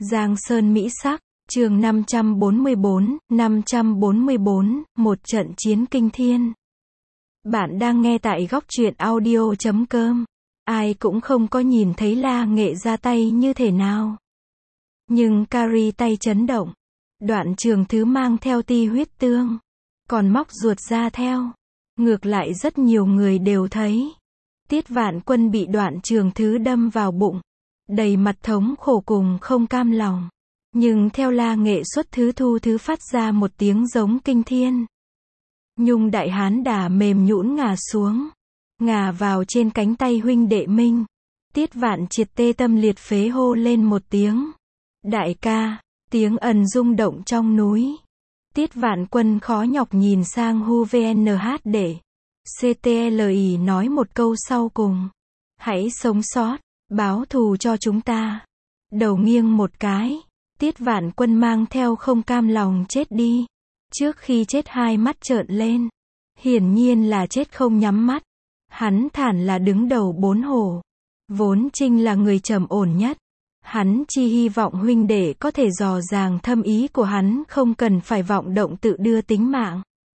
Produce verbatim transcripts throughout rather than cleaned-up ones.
Giang Sơn Mỹ Sắc, chương năm trăm bốn mươi bốn, năm trăm bốn mươi bốn, một trận chiến kinh thiên. Bạn đang nghe tại góc truyện audio chấm com. Ai cũng không có nhìn thấy La Nghệ ra tay như thế nào. Nhưng Carrie tay chấn động. Đoạn trường thứ mang theo ti huyết tương. Còn móc ruột ra theo. Ngược lại rất nhiều người đều thấy. Tiết Vạn Quân bị đoạn trường thứ đâm vào bụng. Đầy mặt thống khổ cùng không cam lòng. Nhưng theo La Nghệ xuất thứ thu thứ phát ra một tiếng giống kinh thiên. Nhung đại hán đà mềm nhũn ngả xuống. Ngả vào trên cánh tay huynh đệ Minh. Tiết Vạn Triệt tê tâm liệt phế hô lên một tiếng. Đại ca, tiếng ần rung động trong núi. Tiết Vạn Quân khó nhọc nhìn sang Hu vê en hát để. xê tê lờ i nói một câu sau cùng. Hãy sống sót, báo thù cho chúng ta. Đầu nghiêng một cái. Tiết Vạn Quân mang theo không cam lòng chết đi. Trước khi chết hai mắt trợn lên. Hiển nhiên là chết không nhắm mắt. Hắn thản là đứng đầu bốn hổ. Vốn Trinh là người trầm ổn nhất. Hắn chỉ hy vọng huynh đệ có thể dò dàng thâm ý của hắn, không cần phải vọng động tự đưa tính mạng.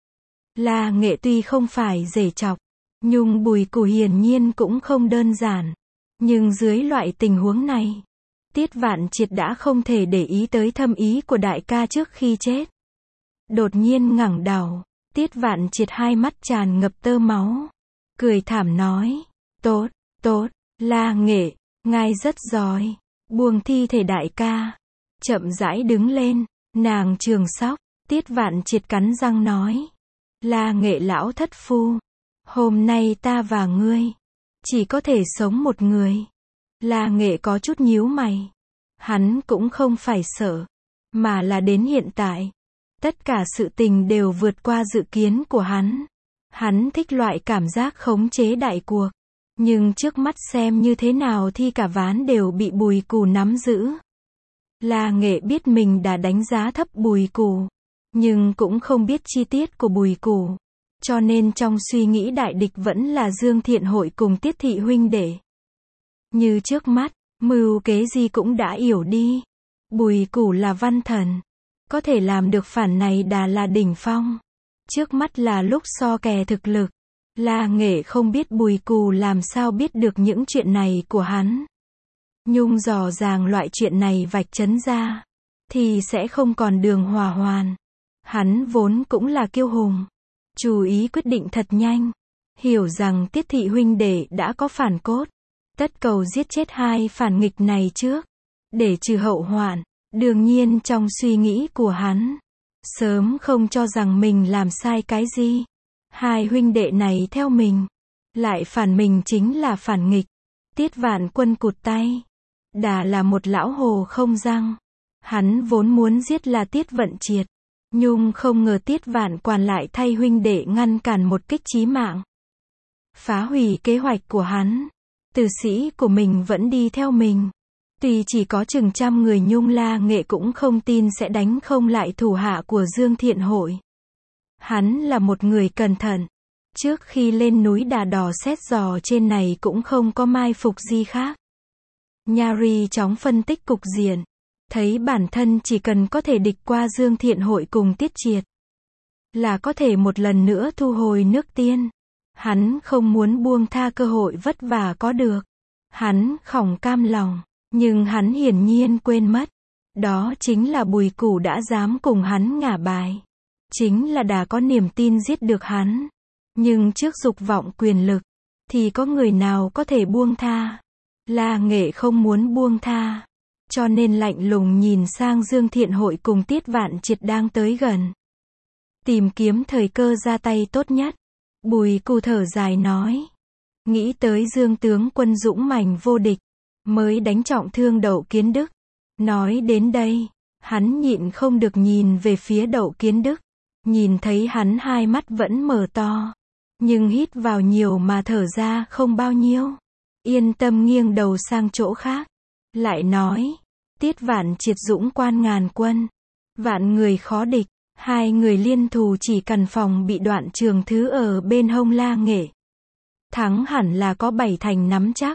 La Nghệ tuy không phải dễ chọc, nhưng Bùi Cù hiển nhiên cũng không đơn giản. Nhưng dưới loại tình huống này, Tiết Vạn Triệt đã không thể để ý tới thâm ý của đại ca trước khi chết. Đột nhiên ngẩng đầu, Tiết Vạn Triệt hai mắt tràn ngập tơ máu. Cười thảm nói, tốt, tốt, La Nghệ, ngài rất giỏi. Buông thi thể đại ca. Chậm rãi đứng lên, nàng trường sóc. Tiết Vạn Triệt cắn răng nói. La Nghệ lão thất phu. Hôm nay ta và ngươi chỉ có thể sống một người. La Nghệ có chút nhíu mày. Hắn cũng không phải sợ, mà là đến hiện tại. Tất cả sự tình đều vượt qua dự kiến của hắn. Hắn thích loại cảm giác khống chế đại cuộc. Nhưng trước mắt xem như thế nào thì cả ván đều bị Bùi Cù nắm giữ. La Nghệ biết mình đã đánh giá thấp Bùi Cù. Nhưng cũng không biết chi tiết của Bùi Cù. Cho nên trong suy nghĩ đại địch vẫn là Dương Thiện Hội cùng Tiết Thị huynh đệ. Như trước mắt, mưu kế gì cũng đã yểu đi. Bùi Cù là văn thần. Có thể làm được phản này đã là đỉnh phong. Trước mắt là lúc so kè thực lực. La Nghệ không biết Bùi Cù làm sao biết được những chuyện này của hắn. Nhung dò dàng loại chuyện này vạch trấn ra, thì sẽ không còn đường hòa hoàn. Hắn vốn cũng là kiêu hùng. Chú ý quyết định thật nhanh. Hiểu rằng Tiết Thị huynh đệ đã có phản cốt. Tất cầu giết chết hai phản nghịch này trước. Để trừ hậu hoạn. Đương nhiên trong suy nghĩ của hắn. Sớm không cho rằng mình làm sai cái gì. Hai huynh đệ này theo mình. Lại phản mình chính là phản nghịch. Tiết Vạn Quân cụt tay. Đã là một lão hồ không răng. Hắn vốn muốn giết là Tiết Vận Triệt. Nhưng không ngờ Tiết Vạn Quản lại thay huynh đệ ngăn cản một kích chí mạng. Phá hủy kế hoạch của hắn. Tử sĩ của mình vẫn đi theo mình. Tuy chỉ có chừng trăm người nhưng La Nghệ cũng không tin sẽ đánh không lại thủ hạ của Dương Thiện Hội. Hắn là một người cẩn thận. Trước khi lên núi Đà Đỏ xét dò trên này cũng không có mai phục gì khác. Nhari chóng phân tích cục diện. Thấy bản thân chỉ cần có thể địch qua Dương Thiện Hội cùng Tiết Triệt. Là có thể một lần nữa thu hồi nước Tiên. Hắn không muốn buông tha cơ hội vất vả có được. Hắn khỏng cam lòng. Nhưng hắn hiển nhiên quên mất. Đó chính là Bùi Cù đã dám cùng hắn ngả bài. Chính là đã có niềm tin giết được hắn. Nhưng trước dục vọng quyền lực, thì có người nào có thể buông tha. La Nghệ không muốn buông tha. Cho nên lạnh lùng nhìn sang Dương Thiện Hội cùng Tiết Vạn Triệt đang tới gần. Tìm kiếm thời cơ ra tay tốt nhất. Bùi Cù thở dài nói. Nghĩ tới Dương tướng quân dũng mãnh vô địch. Mới đánh trọng thương Đậu Kiến Đức. Nói đến đây, hắn nhịn không được nhìn về phía Đậu Kiến Đức. Nhìn thấy hắn hai mắt vẫn mở to. Nhưng hít vào nhiều mà thở ra không bao nhiêu. Yên tâm nghiêng đầu sang chỗ khác. Lại nói, Tiết Vạn Triệt dũng quan ngàn quân. Vạn người khó địch. Hai người liên thù chỉ cần phòng bị đoạn trường thứ ở bên hông La Nghệ. Thắng hẳn là có bảy thành nắm chắc.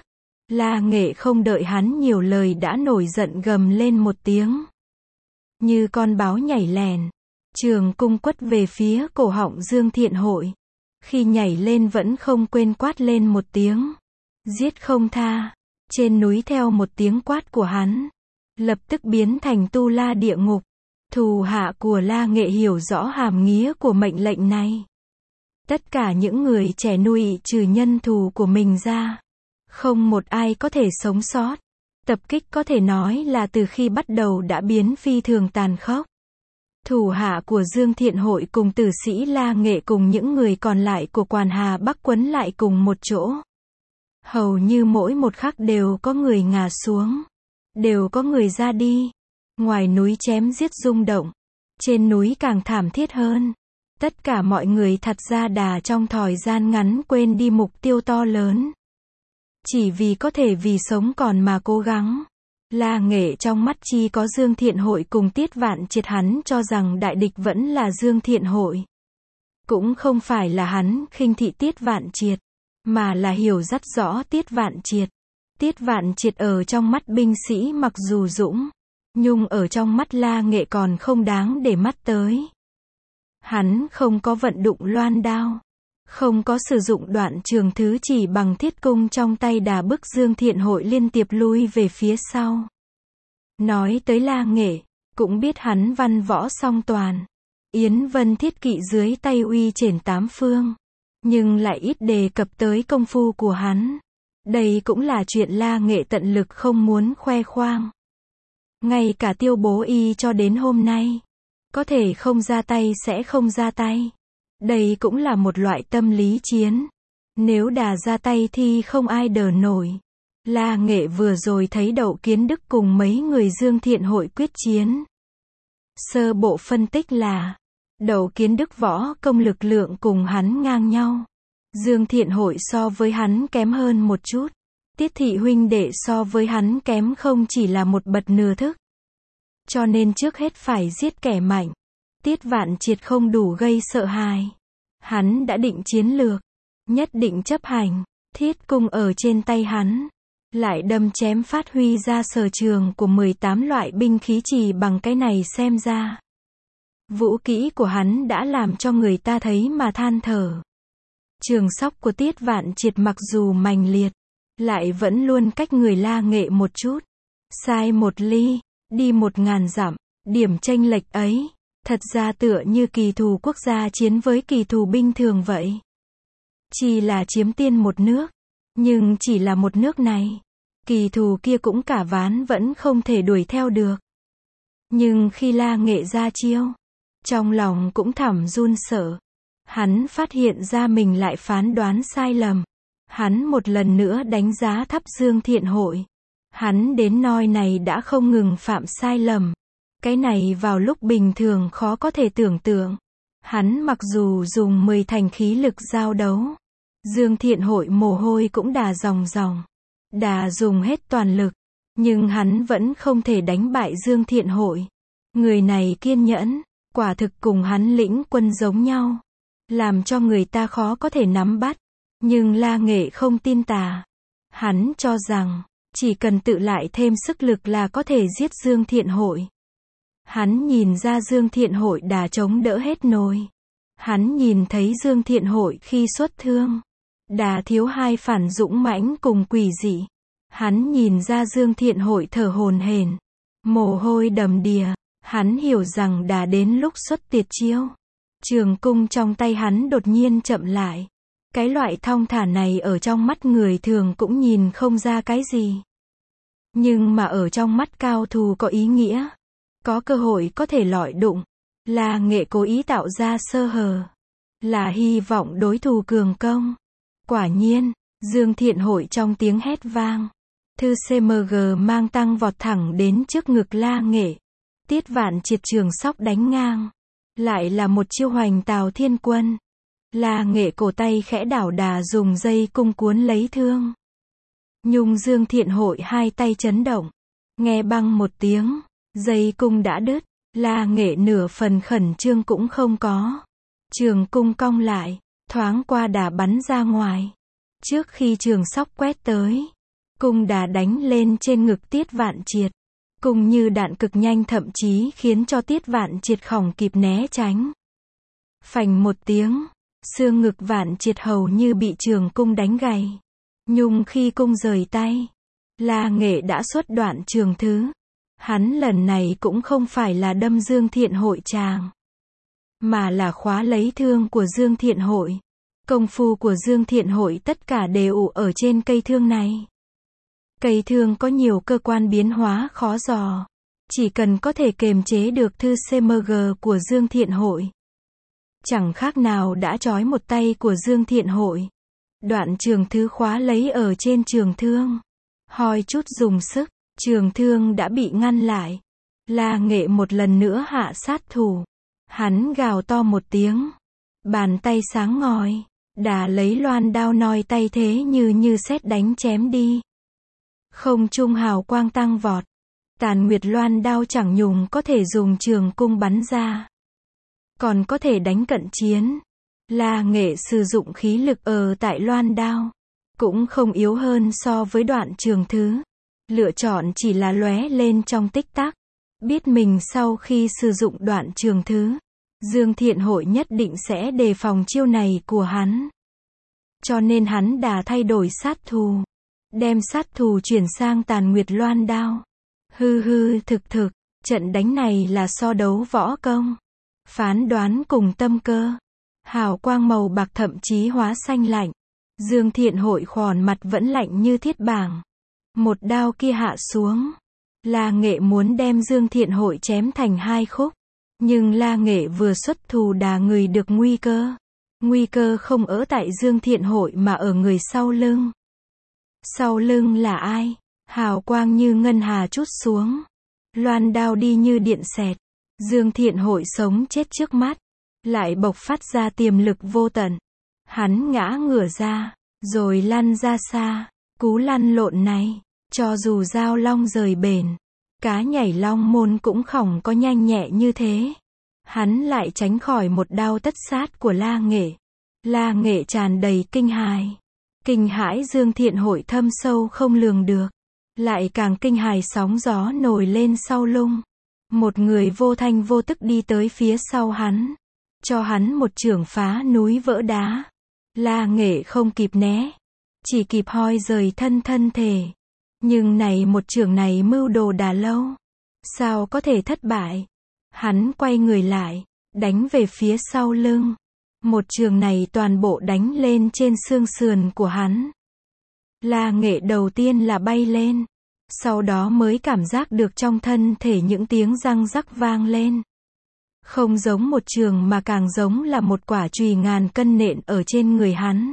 La Nghệ không đợi hắn nhiều lời đã nổi giận gầm lên một tiếng. Như con báo nhảy lèn, trường cung quất về phía cổ họng Dương Thiện Hội. Khi nhảy lên vẫn không quên quát lên một tiếng. Giết không tha. Trên núi theo một tiếng quát của hắn, lập tức biến thành tu la địa ngục. Thủ hạ của La Nghệ hiểu rõ hàm nghĩa của mệnh lệnh này. Tất cả những người trẻ nuôi trừ nhân thù của mình ra, không một ai có thể sống sót. Tập kích có thể nói là từ khi bắt đầu đã biến phi thường tàn khốc. Thủ hạ của Dương Thiện Hội cùng tử sĩ La Nghệ cùng những người còn lại của Quản Hà Bắc quấn lại cùng một chỗ. Hầu như mỗi một khắc đều có người ngã xuống, đều có người ra đi. Ngoài núi chém giết rung động, trên núi càng thảm thiết hơn. Tất cả mọi người thật ra đà trong thời gian ngắn quên đi mục tiêu to lớn. Chỉ vì có thể vì sống còn mà cố gắng. La Nghệ trong mắt chi có Dương Thiện Hội cùng Tiết Vạn Triệt, hắn cho rằng đại địch vẫn là Dương Thiện Hội. Cũng không phải là hắn khinh thị Tiết Vạn Triệt, mà là hiểu rất rõ Tiết Vạn Triệt. Tiết Vạn Triệt ở trong mắt binh sĩ mặc dù dũng, nhưng ở trong mắt La Nghệ còn không đáng để mắt tới. Hắn không có vận dụng loan đao, không có sử dụng đoạn trường thứ chỉ bằng thiết cung trong tay đà bức Dương Thiện Hội liên tiếp lui về phía sau. Nói tới La Nghệ, cũng biết hắn văn võ song toàn. Yến Vân thiết kỵ dưới tay uy chển tám phương. Nhưng lại ít đề cập tới công phu của hắn. Đây cũng là chuyện La Nghệ tận lực không muốn khoe khoang. Ngay cả Tiêu Bố Y cho đến hôm nay, có thể không ra tay sẽ không ra tay. Đây cũng là một loại tâm lý chiến. Nếu đà ra tay thì không ai đỡ nổi. La Nghệ vừa rồi thấy Đậu Kiến Đức cùng mấy người Dương Thiện Hội quyết chiến. Sơ bộ phân tích là, Đậu Kiến Đức võ công lực lượng cùng hắn ngang nhau. Dương Thiện Hội so với hắn kém hơn một chút. Tiết thị huynh đệ so với hắn kém không chỉ là một bậc nửa thức. Cho nên trước hết phải giết kẻ mạnh. Tiết Vạn Triệt không đủ gây sợ hãi. Hắn đã định chiến lược, nhất định chấp hành. Thiết cung ở trên tay hắn, lại đâm chém phát huy ra sở trường của mười tám loại binh khí. Chỉ bằng cái này xem ra, vũ kỹ của hắn đã làm cho người ta thấy mà than thở. Trường sóc của Tiết Vạn Triệt mặc dù mành liệt, lại vẫn luôn cách người La Nghệ một chút. Sai một ly, đi một ngàn dặm. Điểm chênh lệch ấy, thật ra tựa như kỳ thù quốc gia chiến với kỳ thù binh thường vậy. Chỉ là chiếm tiên một nước, nhưng chỉ là một nước này, kỳ thù kia cũng cả ván vẫn không thể đuổi theo được. Nhưng khi La Nghệ ra chiêu, trong lòng cũng thầm run sợ. Hắn phát hiện ra mình lại phán đoán sai lầm. Hắn một lần nữa đánh giá thấp Dương Thiện Hội. Hắn đến nơi này đã không ngừng phạm sai lầm. Cái này vào lúc bình thường khó có thể tưởng tượng. Hắn mặc dù dùng mười thành khí lực giao đấu, Dương Thiện Hội mồ hôi cũng đà ròng ròng, đà dùng hết toàn lực, nhưng hắn vẫn không thể đánh bại Dương Thiện Hội. Người này kiên nhẫn, quả thực cùng hắn lĩnh quân giống nhau, làm cho người ta khó có thể nắm bắt. Nhưng La Nghệ không tin tà. Hắn cho rằng, chỉ cần tự lại thêm sức lực là có thể giết Dương Thiện Hội. Hắn nhìn ra Dương Thiện Hội đà chống đỡ hết nổi. Hắn nhìn thấy Dương Thiện Hội khi xuất thương, đà thiếu hai phản dũng mãnh cùng quỷ dị. Hắn nhìn ra Dương Thiện Hội thở hổn hển, mồ hôi đầm đìa. Hắn hiểu rằng đã đến lúc xuất tiệt chiêu. Trường cung trong tay hắn đột nhiên chậm lại. Cái loại thong thả này ở trong mắt người thường cũng nhìn không ra cái gì. Nhưng mà ở trong mắt cao thủ có ý nghĩa. Có cơ hội có thể lọi đụng. La Nghệ cố ý tạo ra sơ hở. Là hy vọng đối thủ cường công. Quả nhiên, Dương Thiện Hội trong tiếng hét vang. Thư xê em giê mang tăng vọt thẳng đến trước ngực La Nghệ. Tiết Vạn Triệt trường sóc đánh ngang. Lại là một chiêu hoành Tào Thiên Quân. La Nghệ cổ tay khẽ đảo đà dùng dây cung cuốn lấy thương. Nhung Dương Thiện Hội hai tay chấn động. Nghe băng một tiếng, dây cung đã đứt. La Nghệ nửa phần khẩn trương cũng không có. Trường cung cong lại, thoáng qua đà bắn ra ngoài. Trước khi trường sóc quét tới, Cung đá đánh lên trên ngực Tiết Vạn Triệt. Cung như đạn cực nhanh thậm chí khiến cho Tiết Vạn Triệt không kịp né tránh. Phành một tiếng, xương ngực Vạn Triệt hầu như bị trường cung đánh gãy. Nhưng khi cung rời tay, La Nghệ đã xuất đoạn trường thứ. Hắn lần này cũng không phải là đâm Dương Thiện Hội chàng, mà là khóa lấy thương của Dương Thiện Hội. Công phu của Dương Thiện Hội tất cả đều ở trên cây thương này. Cây thương có nhiều cơ quan biến hóa khó dò. Chỉ cần có thể kiềm chế được thư xê em giê của Dương Thiện Hội, chẳng khác nào đã trói một tay của Dương Thiện Hội. Đoạn trường thứ khóa lấy ở trên trường thương. Hoi chút dùng sức, trường thương đã bị ngăn lại. La Nghệ một lần nữa hạ sát thủ. Hắn gào to một tiếng. Bàn tay sáng ngời, đà lấy loan đao noi tay thế như như sét đánh chém đi. Không trung hào quang tăng vọt. Tàn nguyệt loan đao chẳng nhùng có thể dùng trường cung bắn ra, còn có thể đánh cận chiến. La Nghệ sử dụng khí lực ở tại loan đao, cũng không yếu hơn so với đoạn trường thứ. Lựa chọn chỉ là lóe lên trong tích tắc. Biết mình sau khi sử dụng đoạn trường thứ, Dương Thiện Hội nhất định sẽ đề phòng chiêu này của hắn. Cho nên hắn đã thay đổi sát thủ. Đem sát thủ chuyển sang tàn nguyệt loan đao. Hư hư thực thực, trận đánh này là so đấu võ công, phán đoán cùng tâm cơ. Hào quang màu bạc thậm chí hóa xanh lạnh. Dương Thiện Hội khòn mặt vẫn lạnh như thiết bảng. Một đao kia hạ xuống. La Nghệ muốn đem Dương Thiện Hội chém thành hai khúc. Nhưng La Nghệ vừa xuất thủ đà người được nguy cơ. Nguy cơ không ở tại Dương Thiện Hội mà ở người sau lưng. Sau lưng là ai? Hào quang như ngân hà trút xuống. Loan đao đi như điện xẹt. Dương Thiện Hội sống chết trước mắt, lại bộc phát ra tiềm lực vô tận. Hắn ngã ngửa ra, rồi lăn ra xa. Cú lăn lộn này, cho dù dao long rời bền, cá nhảy long môn cũng không có nhanh nhẹ như thế. Hắn lại tránh khỏi một đao tất sát của La Nghệ. La Nghệ tràn đầy kinh hãi. Kinh hãi Dương Thiện Hội thâm sâu không lường được. Lại càng kinh hãi sóng gió nổi lên sau lưng. Một người vô thanh vô tức đi tới phía sau hắn, cho hắn một chưởng phá núi vỡ đá. La Nghệ không kịp né, chỉ kịp hoi rời thân thân thể. Nhưng này một chưởng này mưu đồ đã lâu, sao có thể thất bại. Hắn quay người lại, đánh về phía sau lưng. Một chưởng này toàn bộ đánh lên trên xương sườn của hắn. La Nghệ đầu tiên là bay lên, sau đó mới cảm giác được trong thân thể những tiếng răng rắc vang lên. Không giống một trường mà càng giống là một quả chùy ngàn cân nện ở trên người hắn.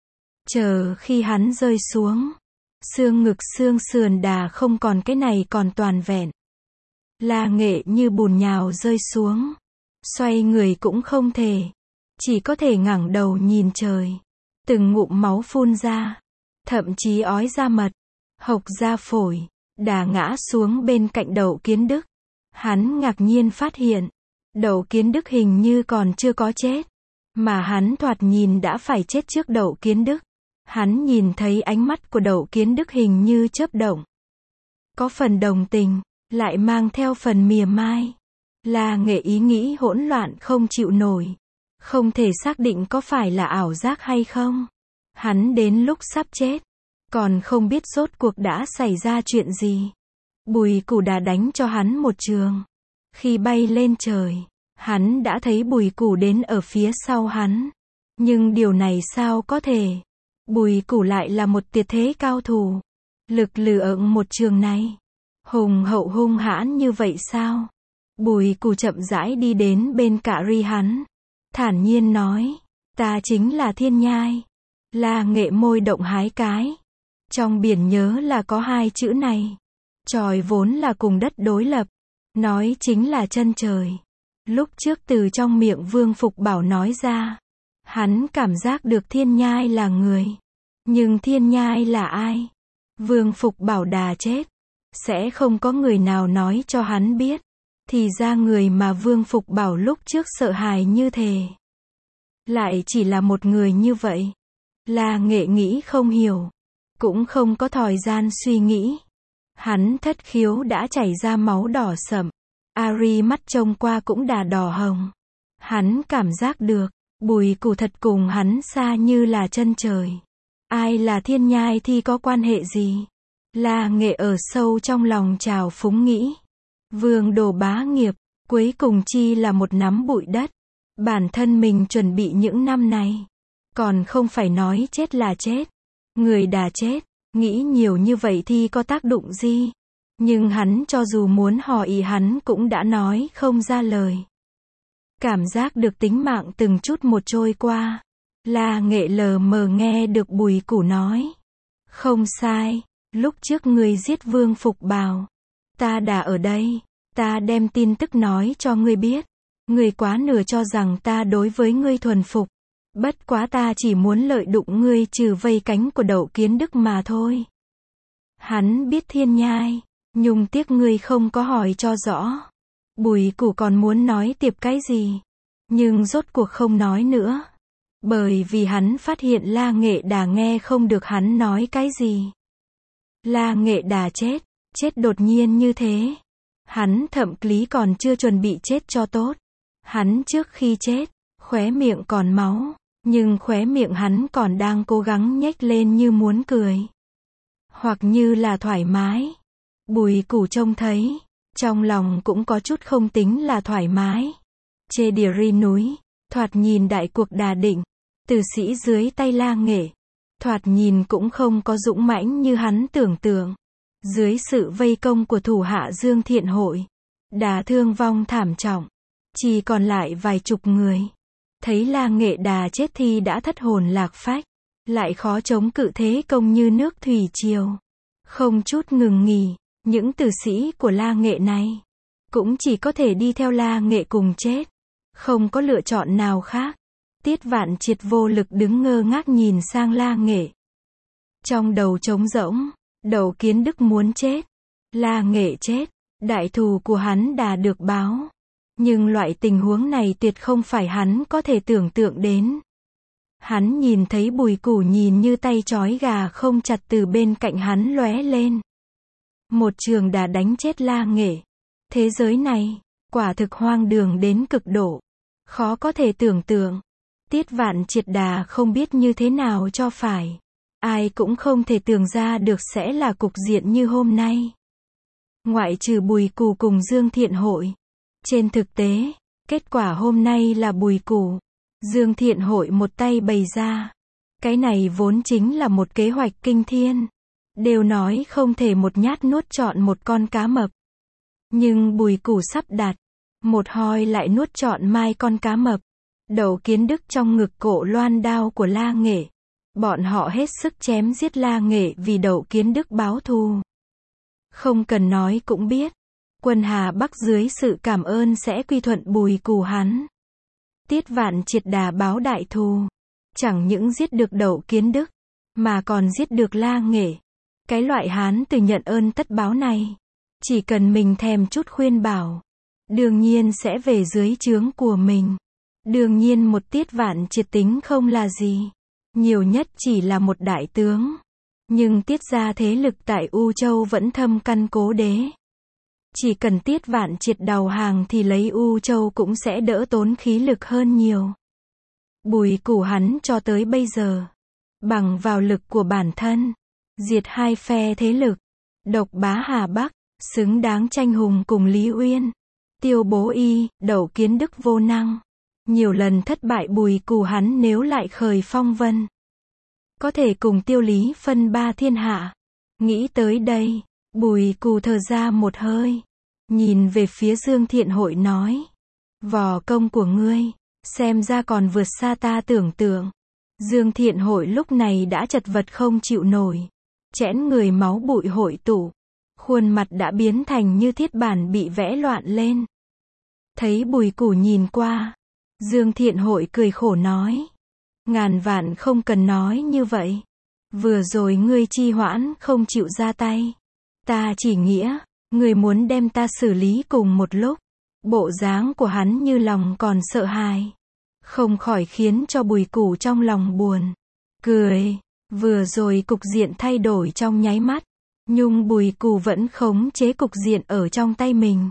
Chờ khi hắn rơi xuống, xương ngực xương sườn đà không còn cái này còn toàn vẹn. La Nghệ như bùn nhào rơi xuống, xoay người cũng không thể, chỉ có thể ngẩng đầu nhìn trời. Từng ngụm máu phun ra, thậm chí ói ra mật, hộc ra phổi, đà ngã xuống bên cạnh Đậu Kiến Đức. Hắn ngạc nhiên phát hiện, Đậu Kiến Đức hình như còn chưa có chết, mà hắn thoạt nhìn đã phải chết trước Đậu Kiến Đức. Hắn nhìn thấy ánh mắt của Đậu Kiến Đức hình như chớp động, có phần đồng tình, lại mang theo phần mỉa mai. La Nghệ ý nghĩ hỗn loạn không chịu nổi, không thể xác định có phải là ảo giác hay không. Hắn đến lúc sắp chết, còn không biết rốt cuộc đã xảy ra chuyện gì. Bùi Củ đã đánh cho hắn một trường. Khi bay lên trời, hắn đã thấy Bùi Củ đến ở phía sau hắn. Nhưng điều này sao có thể? Bùi Củ lại là một tuyệt thế cao thủ. Lực lượng một trường này, hùng hậu hung hãn như vậy sao? Bùi Củ chậm rãi đi đến bên cạ ri hắn, thản nhiên nói, ta chính là Thiên Nhai. La Nghệ môi động hái cái. Trong biển nhớ là có hai chữ này. Trời vốn là cùng đất đối lập, nói chính là chân trời. Lúc trước từ trong miệng Vương Phục Bảo nói ra, hắn cảm giác được Thiên Nhai là người. Nhưng Thiên Nhai là ai? Vương Phục Bảo đà chết, sẽ không có người nào nói cho hắn biết. Thì ra người mà Vương Phục Bảo lúc trước sợ hãi như thế, lại chỉ là một người như vậy. La Nghệ nghĩ không hiểu. cũng không có thời gian suy nghĩ. Hắn thất khiếu đã chảy ra máu đỏ sậm. Ari mắt trông qua cũng đã đỏ hồng. Hắn cảm giác được, Bùi Củ thật cùng hắn xa như là chân trời. Ai là Thiên Nhai thì có quan hệ gì? La Nghệ ở sâu trong lòng trào phúng nghĩ. Vương Đồ bá nghiệp, cuối cùng chi là một nắm bụi đất. Bản thân mình chuẩn bị những năm này. Còn không phải nói chết là chết. Người đã chết, nghĩ nhiều như vậy thì có tác dụng gì? Nhưng hắn cho dù muốn hỏi ý hắn cũng đã nói không ra lời. Cảm giác được tính mạng từng chút một trôi qua. La Nghệ lờ mờ nghe được Bùi Củ nói. Không sai, lúc trước ngươi giết Vương Phục Bào. Ta đã ở đây, ta đem tin tức nói cho ngươi biết. Ngươi quá nửa cho rằng ta đối với ngươi thuần phục. Bất quá ta chỉ muốn lợi dụng ngươi trừ vây cánh của Đậu Kiến Đức mà thôi. Hắn biết Thiên Nhai, nhưng tiếc ngươi không có hỏi cho rõ. Bùi Củ còn muốn nói tiếp cái gì, nhưng rốt cuộc không nói nữa. Bởi vì hắn phát hiện La Nghệ Đà nghe không được hắn nói cái gì. La Nghệ Đà chết, chết đột nhiên như thế. Hắn thậm chí còn chưa chuẩn bị chết cho tốt. Hắn trước khi chết, khóe miệng còn máu, nhưng khóe miệng hắn còn đang cố gắng nhếch lên như muốn cười. Hoặc như là thoải mái. Bùi Củ trông thấy, trong lòng cũng có chút không tính là thoải mái. Chê đìa ri núi, thoạt nhìn đại cuộc đà định, tử sĩ dưới tay La Nghệ. Thoạt nhìn cũng không có dũng mãnh như hắn tưởng tượng. Dưới sự vây công của thủ hạ Dương Thiện Hội, đã thương vong thảm trọng. Chỉ còn lại vài chục người. Thấy La Nghệ Đà chết thì đã thất hồn lạc phách. Lại khó chống cự thế công như nước thủy triều. Không chút ngừng nghỉ, những tử sĩ của La Nghệ này cũng chỉ có thể đi theo La Nghệ cùng chết. Không có lựa chọn nào khác. Tiết Vạn Triệt vô lực đứng ngơ ngác nhìn sang La Nghệ. Trong đầu trống rỗng, Đậu Kiến Đức muốn chết. La Nghệ chết, đại thù của hắn đã được báo. Nhưng loại tình huống này tuyệt không phải hắn có thể tưởng tượng đến. Hắn nhìn thấy Bùi Củ nhìn như tay trói gà không chặt từ bên cạnh hắn lóe lên. Một trường đã đánh chết La Nghệ. Thế giới này, quả thực hoang đường đến cực độ. Khó có thể tưởng tượng. Tiết Vạn Triệt đà không biết như thế nào cho phải. Ai cũng không thể tưởng ra được sẽ là cục diện như hôm nay. Ngoại trừ Bùi Củ cùng Dương Thiện Hội. Trên thực tế, kết quả hôm nay là Bùi Củ, Dương Thiện Hội một tay bày ra. Cái này vốn chính là một kế hoạch kinh thiên. Đều nói không thể một nhát nuốt trọn một con cá mập. Nhưng Bùi Củ sắp đặt. Một hoi lại nuốt trọn mai con cá mập. Đậu Kiến Đức trong ngực cổ loan đao của La Nghệ. Bọn họ hết sức chém giết La Nghệ vì Đậu Kiến Đức báo thù. Không cần nói cũng biết. Quân Hà Bắc dưới sự cảm ơn sẽ quy thuận Bùi Củ hắn. Tiết Vạn Triệt đà báo đại thù. Chẳng những giết được Đậu Kiến Đức, mà còn giết được La Nghệ. Cái loại hán từ nhận ơn tất báo này. Chỉ cần mình thèm chút khuyên bảo. Đương nhiên sẽ về dưới trướng của mình. Đương nhiên một Tiết Vạn Triệt tính không là gì. Nhiều nhất chỉ là một đại tướng. Nhưng Tiết gia thế lực tại U Châu vẫn thâm căn cố đế. Chỉ cần Tiết Vạn Triệt đầu hàng thì lấy U Châu cũng sẽ đỡ tốn khí lực hơn nhiều. Bùi Củ hắn cho tới bây giờ, bằng vào lực của bản thân, diệt hai phe thế lực, độc bá Hà Bắc, xứng đáng tranh hùng cùng Lý Uyên. Tiêu Bố Y, Đậu Kiến Đức vô năng. Nhiều lần thất bại Bùi Củ hắn nếu lại khởi phong vân. Có thể cùng Tiêu Lý phân ba thiên hạ. Nghĩ tới đây, Bùi Củ thở ra một hơi. Nhìn về phía Dương Thiện Hội nói. Vò công của ngươi, xem ra còn vượt xa ta tưởng tượng. Dương Thiện Hội lúc này đã chật vật không chịu nổi. Chẽn người máu bụi hội tụ. Khuôn mặt đã biến thành như thiết bản bị vẽ loạn lên. Thấy Bùi Củ nhìn qua. Dương Thiện Hội cười khổ nói. Ngàn vạn không cần nói như vậy. Vừa rồi ngươi trì hoãn không chịu ra tay. Ta chỉ nghĩa, ngươi muốn đem ta xử lý cùng một lúc. Bộ dáng của hắn như lòng còn sợ hãi. Không khỏi khiến cho Bùi Củ trong lòng buồn. Cười. Vừa rồi cục diện thay đổi trong nháy mắt, nhưng Bùi Cù vẫn khống chế cục diện ở trong tay mình.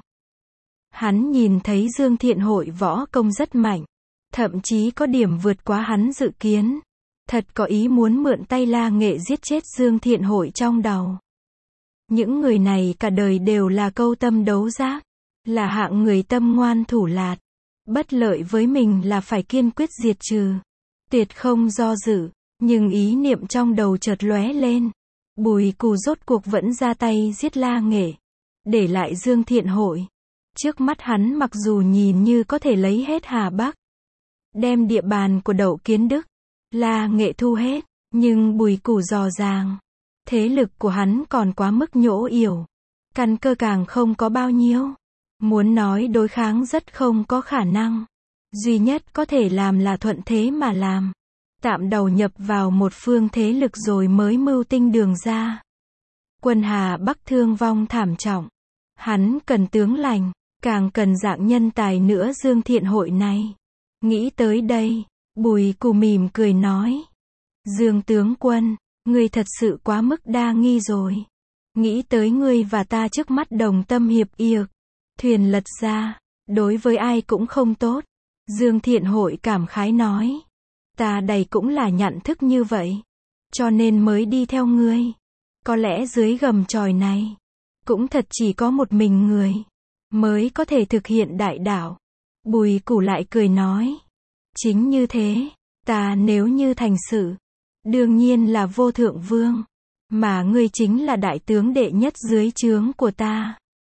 Hắn nhìn thấy Dương Thiện Hội võ công rất mạnh, thậm chí có điểm vượt quá hắn dự kiến. Thật có ý muốn mượn tay La Nghệ giết chết Dương Thiện Hội trong đầu. Những người này cả đời đều là câu tâm đấu giác, là hạng người tâm ngoan thủ lạt. Bất lợi với mình là phải kiên quyết diệt trừ. Tuyệt không do dự, nhưng ý niệm trong đầu chợt lóe lên. Bùi Cù rốt cuộc vẫn ra tay giết La Nghệ, để lại Dương Thiện Hội. Trước mắt hắn mặc dù nhìn như có thể lấy hết Hà Bắc, đem địa bàn của Đậu Kiến Đức, La Nghệ thu hết, nhưng Bùi Cù dò dàng. Thế lực của hắn còn quá mức nhỗ yểu, căn cơ càng không có bao nhiêu. Muốn nói đối kháng rất không có khả năng. Duy nhất có thể làm là thuận thế mà làm. Tạm đầu nhập vào một phương thế lực rồi mới mưu tinh đường ra. Quân Hà Bắc thương vong thảm trọng. Hắn cần tướng lành, càng cần dạng nhân tài nữa Dương Thiện Hội này. Nghĩ tới đây, Bùi Cù mỉm cười nói. Dương tướng quân, ngươi thật sự quá mức đa nghi rồi. Nghĩ tới ngươi và ta trước mắt đồng tâm hiệp yược, thuyền lật ra, đối với ai cũng không tốt. Dương Thiện Hội cảm khái nói. Ta đầy cũng là nhận thức như vậy, cho nên mới đi theo ngươi. Có lẽ dưới gầm chòi này, cũng thật chỉ có một mình người, mới có thể thực hiện đại đạo. Bùi Cù lại cười nói. Chính như thế, ta nếu như thành sự, đương nhiên là vô thượng vương, mà ngươi chính là đại tướng đệ nhất dưới trướng của ta.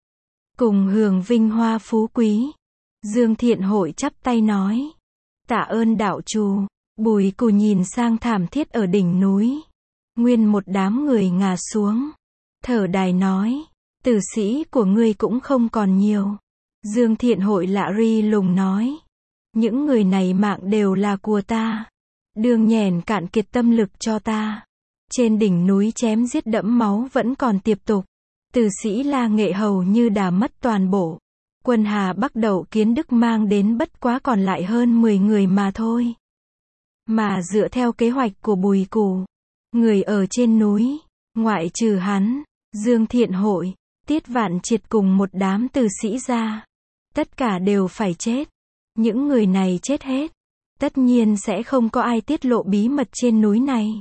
Cùng hưởng vinh hoa phú quý. Dương Thiện Hội chắp tay nói. Tạ ơn đạo trù. Bùi Cù nhìn sang thảm thiết ở đỉnh núi. Nguyên một đám người ngã xuống. Thở đài nói. Tử sĩ của ngươi cũng không còn nhiều. Dương Thiện Hội lạ ri lùng nói. Những người này mạng đều là của ta. Đương nhèn cạn kiệt tâm lực cho ta. Trên đỉnh núi chém giết đẫm máu vẫn còn tiếp tục. Tử sĩ La Nghệ hầu như đã mất toàn bộ. Quân Hà Bắc Đậu Kiến Đức mang đến bất quá còn lại hơn mười người mà thôi. Mà dựa theo kế hoạch của Bùi Cù, người ở trên núi, ngoại trừ hắn, Dương Thiện Hội, Tiết Vạn Triệt cùng một đám tử sĩ ra, tất cả đều phải chết. Những người này chết hết, tất nhiên sẽ không có ai tiết lộ bí mật trên núi này.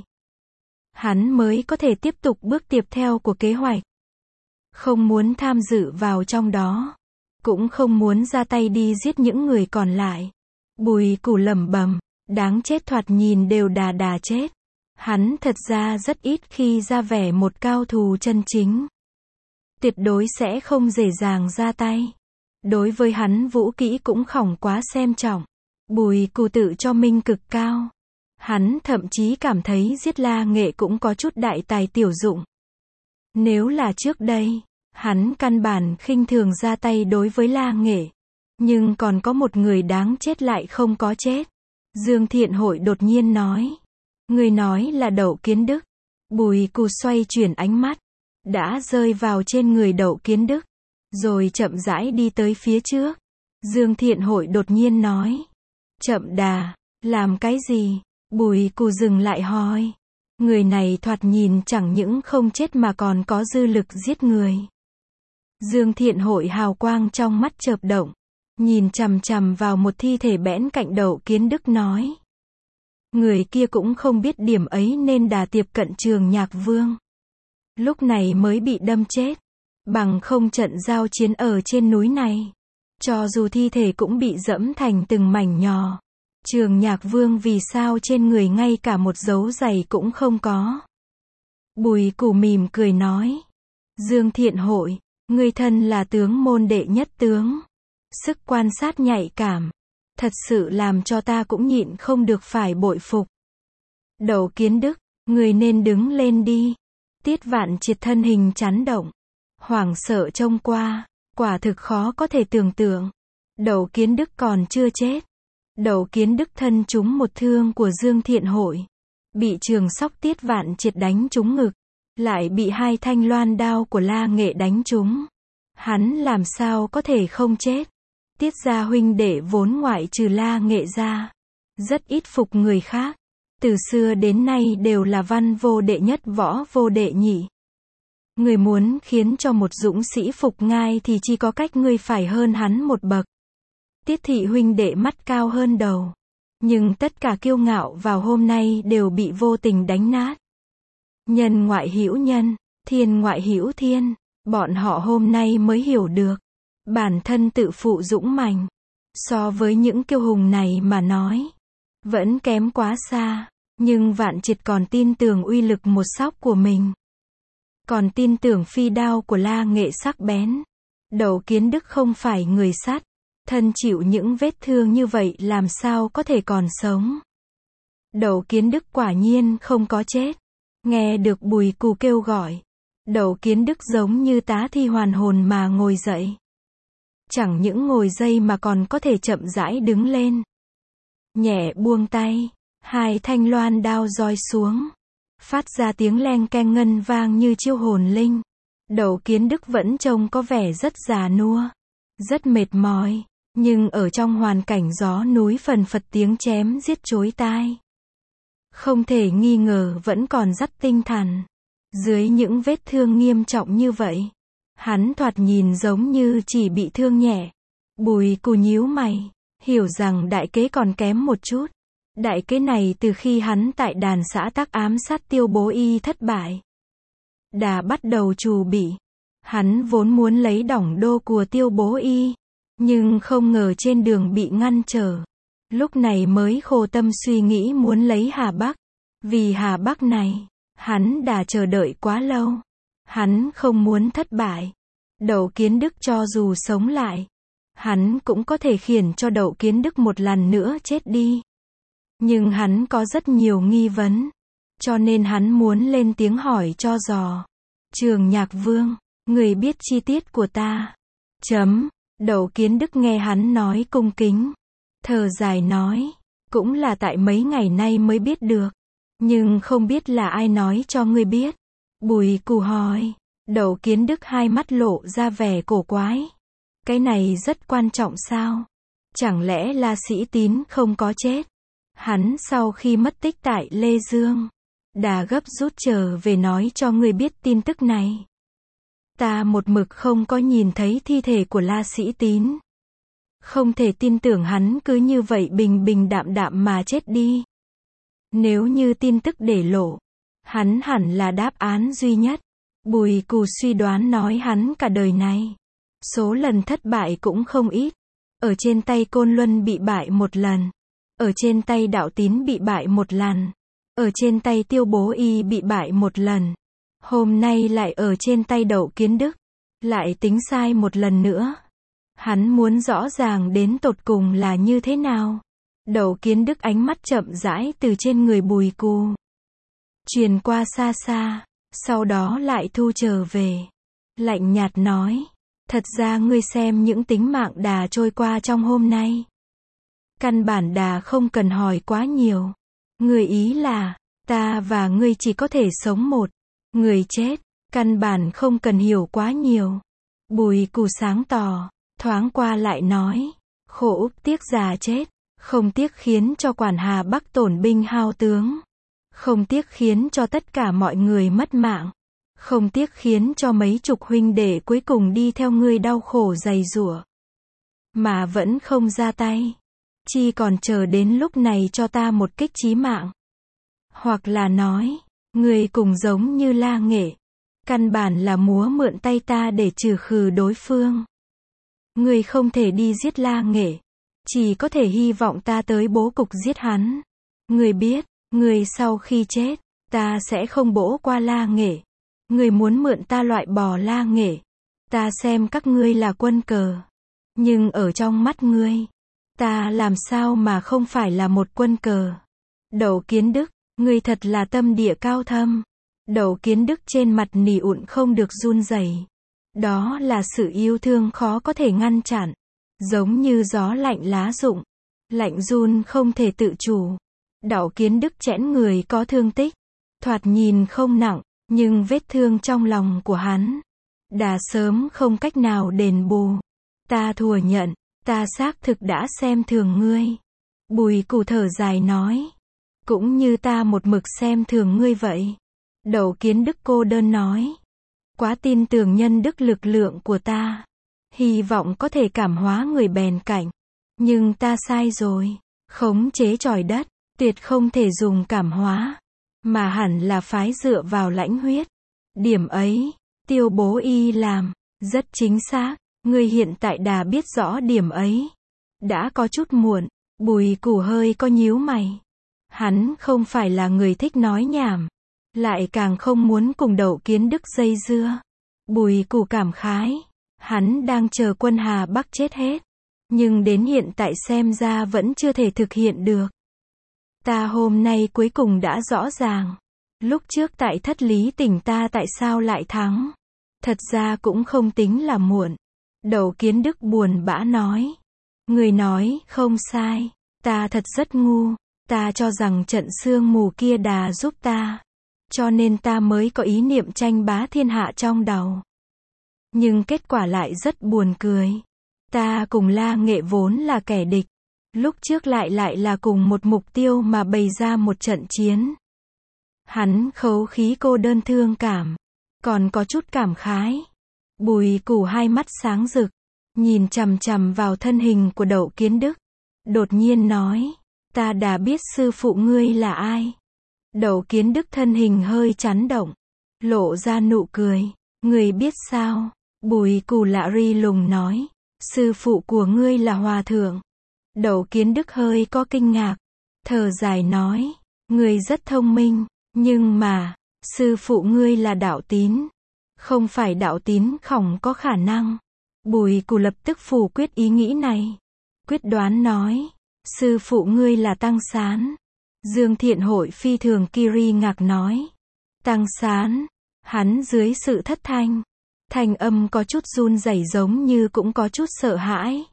Hắn mới có thể tiếp tục bước tiếp theo của kế hoạch. Không muốn tham dự vào trong đó, cũng không muốn ra tay đi giết những người còn lại. Bùi Cù lẩm bẩm, đáng chết, thoạt nhìn đều đà đà chết. Hắn thật ra rất ít khi ra vẻ một cao thủ chân chính. Tuyệt đối sẽ không dễ dàng ra tay. Đối với hắn vũ kỹ cũng không quá xem trọng. Bùi Cù tự cho mình cực cao. Hắn thậm chí cảm thấy giết La Nghệ cũng có chút đại tài tiểu dụng. Nếu là trước đây, hắn căn bản khinh thường ra tay đối với La Nghệ. Nhưng còn có một người đáng chết lại không có chết. Dương Thiện Hội đột nhiên nói. Người nói là Đậu Kiến Đức. Bùi Cù xoay chuyển ánh mắt, đã rơi vào trên người Đậu Kiến Đức, rồi chậm rãi đi tới phía trước. Dương Thiện Hội đột nhiên nói. Chậm đà, làm cái gì? Bùi Cù dừng lại hỏi. Người này thoạt nhìn chẳng những không chết mà còn có dư lực giết người. Dương Thiện Hội hào quang trong mắt chợp động, nhìn chằm chằm vào một thi thể bẽn cạnh Đậu Kiến Đức nói. Người kia cũng không biết điểm ấy nên đà tiệp cận Trường Nhạc Vương. Lúc này mới bị đâm chết. Bằng không trận giao chiến ở trên núi này, cho dù thi thể cũng bị dẫm thành từng mảnh nhỏ. Trường Nhạc Vương vì sao trên người ngay cả một dấu giày cũng không có? Bùi Cù mỉm cười nói. Dương Thiện Hội, ngươi thân là tướng môn đệ nhất tướng. Sức quan sát nhạy cảm, thật sự làm cho ta cũng nhịn không được phải bội phục. Đậu Kiến Đức, ngươi nên đứng lên đi. Tiết Vạn Triệt thân hình chấn động, hoảng sợ trông qua, quả thực khó có thể tưởng tượng. Đậu Kiến Đức còn chưa chết. Đậu Kiến Đức thân trúng một thương của Dương Thiện Hội, bị trường sóc Tiết Vạn Triệt đánh trúng ngực, lại bị hai thanh loan đao của La Nghệ đánh trúng. Hắn làm sao có thể không chết? Tiết gia huynh đệ vốn ngoại trừ La Nghệ ra, rất ít phục người khác. từ xưa đến nay đều là văn vô đệ nhất võ vô đệ nhị. Người muốn khiến cho một dũng sĩ phục ngai thì chỉ có cách ngươi phải hơn hắn một bậc. Tiết thị huynh đệ mắt cao hơn đầu. Nhưng tất cả kiêu ngạo vào hôm nay đều bị vô tình đánh nát. Nhân ngoại hữu nhân, thiên ngoại hữu thiên. Bọn họ hôm nay mới hiểu được. Bản thân tự phụ dũng mạnh. So với những kiêu hùng này mà nói. Vẫn kém quá xa. Nhưng Vạn Triệt còn tin tưởng uy lực một sóc của mình. Còn tin tưởng phi đao của La Nghệ sắc bén. Đậu Kiến Đức không phải người sắt. Thân chịu những vết thương như vậy làm sao có thể còn sống. Đậu Kiến Đức quả nhiên không có chết. Nghe được Bùi Cù kêu gọi. Đậu Kiến Đức giống như tá thi hoàn hồn mà ngồi dậy. Chẳng những ngồi dậy mà còn có thể chậm rãi đứng lên. Nhẹ buông tay. Hai thanh loan đao roi xuống. Phát ra tiếng leng keng ngân vang như chiêu hồn linh. Đậu Kiến Đức vẫn trông có vẻ rất già nua. Rất mệt mỏi. Nhưng ở trong hoàn cảnh gió núi phần phật tiếng chém giết chối tai. Không thể nghi ngờ vẫn còn rất tinh thần. Dưới những vết thương nghiêm trọng như vậy. Hắn thoạt nhìn giống như chỉ bị thương nhẹ. Bùi Cù nhíu mày. Hiểu rằng đại kế còn kém một chút. Đại kế này từ khi hắn tại đàn xã Tắc ám sát Tiêu Bố Y thất bại. Đã bắt đầu trù bị. Hắn vốn muốn lấy đỏng đô của Tiêu Bố Y. Nhưng không ngờ trên đường bị ngăn trở. Lúc này mới khổ tâm suy nghĩ muốn lấy Hà Bắc. Vì Hà Bắc này, hắn đã chờ đợi quá lâu. Hắn không muốn thất bại. Đậu Kiến Đức cho dù sống lại, hắn cũng có thể khiến cho Đậu Kiến Đức một lần nữa chết đi. Nhưng hắn có rất nhiều nghi vấn. Cho nên hắn muốn lên tiếng hỏi cho dò. Trường Nhạc Vương, người biết chi tiết của ta. Chấm. Đậu Kiến Đức nghe hắn nói cung kính. Thở dài nói. Cũng là tại mấy ngày nay mới biết được. Nhưng không biết là ai nói cho ngươi biết. Bùi Cù hỏi. Đậu Kiến Đức hai mắt lộ ra vẻ cổ quái. Cái này rất quan trọng sao? Chẳng lẽ La Sĩ Tín không có chết? Hắn sau khi mất tích tại Lê Dương, đã gấp rút trở về nói cho ngươi biết tin tức này. Ta một mực không có nhìn thấy thi thể của La Sĩ Tín. Không thể tin tưởng hắn cứ như vậy bình bình đạm đạm mà chết đi. Nếu như tin tức để lộ, hắn hẳn là đáp án duy nhất. Bùi Cù suy đoán nói hắn cả đời này, số lần thất bại cũng không ít. Ở trên tay Côn Luân bị bại một lần. Ở trên tay Đạo Tín bị bại một lần. Ở trên tay Tiêu Bố Y bị bại một lần. Hôm nay lại ở trên tay Đậu Kiến Đức. Lại tính sai một lần nữa. Hắn muốn rõ ràng đến tột cùng là như thế nào. Đậu Kiến Đức ánh mắt chậm rãi từ trên người Bùi Cù truyền qua xa xa. Sau đó lại thu trở về. Lạnh nhạt nói. Thật ra ngươi xem những tính mạng đà trôi qua trong hôm nay. Căn bản đà không cần hỏi quá nhiều. Người ý là, ta và ngươi chỉ có thể sống một. Người chết, căn bản không cần hiểu quá nhiều. Bùi Cù sáng tỏ, thoáng qua lại nói. Khổ tiếc già chết. Không tiếc khiến cho quản Hà Bắc tổn binh hao tướng. Không tiếc khiến cho tất cả mọi người mất mạng. Không tiếc khiến cho mấy chục huynh đệ cuối cùng đi theo ngươi đau khổ dày dụa. Mà vẫn không ra tay. Chi còn chờ đến lúc này cho ta một kích chí mạng. Hoặc là nói, ngươi cùng giống như La Nghệ. Căn bản là múa mượn tay ta để trừ khử đối phương. Ngươi không thể đi giết La Nghệ. Chỉ có thể hy vọng ta tới bố cục giết hắn. Ngươi biết, ngươi sau khi chết, ta sẽ không bổ qua La Nghệ. Ngươi muốn mượn ta loại bỏ La Nghệ. Ta xem các ngươi là quân cờ. Nhưng ở trong mắt ngươi, ta làm sao mà không phải là một quân cờ. Đậu Kiến Đức, ngươi thật là tâm địa cao thâm. Đậu Kiến Đức trên mặt nỉ ụn không được run rẩy. Đó là sự yêu thương khó có thể ngăn chặn. Giống như gió lạnh lá rụng. Lạnh run không thể tự chủ. Đậu Kiến Đức chẽn người có thương tích. Thoạt nhìn không nặng, nhưng vết thương trong lòng của hắn đã sớm không cách nào đền bù. Ta thừa nhận, ta xác thực đã xem thường ngươi. Bùi Cù thở dài nói. Cũng như ta một mực xem thường ngươi vậy. Đậu Kiến Đức cô đơn nói. Quá tin tưởng nhân đức lực lượng của ta. Hy vọng có thể cảm hóa người bèn cảnh. Nhưng ta sai rồi. Khống chế chòi đất, tuyệt không thể dùng cảm hóa. Mà hẳn là phái dựa vào lãnh huyết. Điểm ấy, Tiêu Bố Y làm, rất chính xác. Ngươi hiện tại đã biết rõ điểm ấy. Đã có chút muộn, Bùi Củ hơi có nhíu mày. Hắn không phải là người thích nói nhảm. Lại càng không muốn cùng Đậu Kiến Đức dây dưa. Bùi Củ cảm khái. Hắn đang chờ quân Hà Bắc chết hết. Nhưng đến hiện tại xem ra vẫn chưa thể thực hiện được. Ta hôm nay cuối cùng đã rõ ràng. Lúc trước tại Thất Lý Tỉnh ta tại sao lại thắng. Thật ra cũng không tính là muộn. Đậu Kiến Đức buồn bã nói. Người nói không sai. Ta thật rất ngu. Ta cho rằng trận sương mù kia đà giúp ta. Cho nên ta mới có ý niệm tranh bá thiên hạ trong đầu. Nhưng kết quả lại rất buồn cười. Ta cùng La Nghệ vốn là kẻ địch. Lúc trước lại lại là cùng một mục tiêu mà bày ra một trận chiến. Hắn khấu khí cô đơn thương cảm. Còn có chút cảm khái. Bùi Củ hai mắt sáng rực. Nhìn chằm chằm vào thân hình của Đậu Kiến Đức. Đột nhiên nói. Ta đã biết sư phụ ngươi là ai. Đậu Kiến Đức thân hình hơi chấn động. Lộ ra nụ cười. Ngươi biết sao? Bùi Củ lạ ri lùng nói. Sư phụ của ngươi là hòa thượng. Đậu Kiến Đức hơi có kinh ngạc. Thở dài nói. Ngươi rất thông minh. Nhưng mà, sư phụ ngươi là Đạo Tín. Không phải Đạo Tín không có khả năng. Bùi Củ lập tức phủ quyết ý nghĩ này. Quyết đoán nói. Sư phụ ngươi là Tăng Sán. Dương Thiện Hội phi thường kiri ngạc nói. Tăng Sán. Hắn dưới sự thất thanh. Thanh âm có chút run rẩy giống như cũng có chút sợ hãi.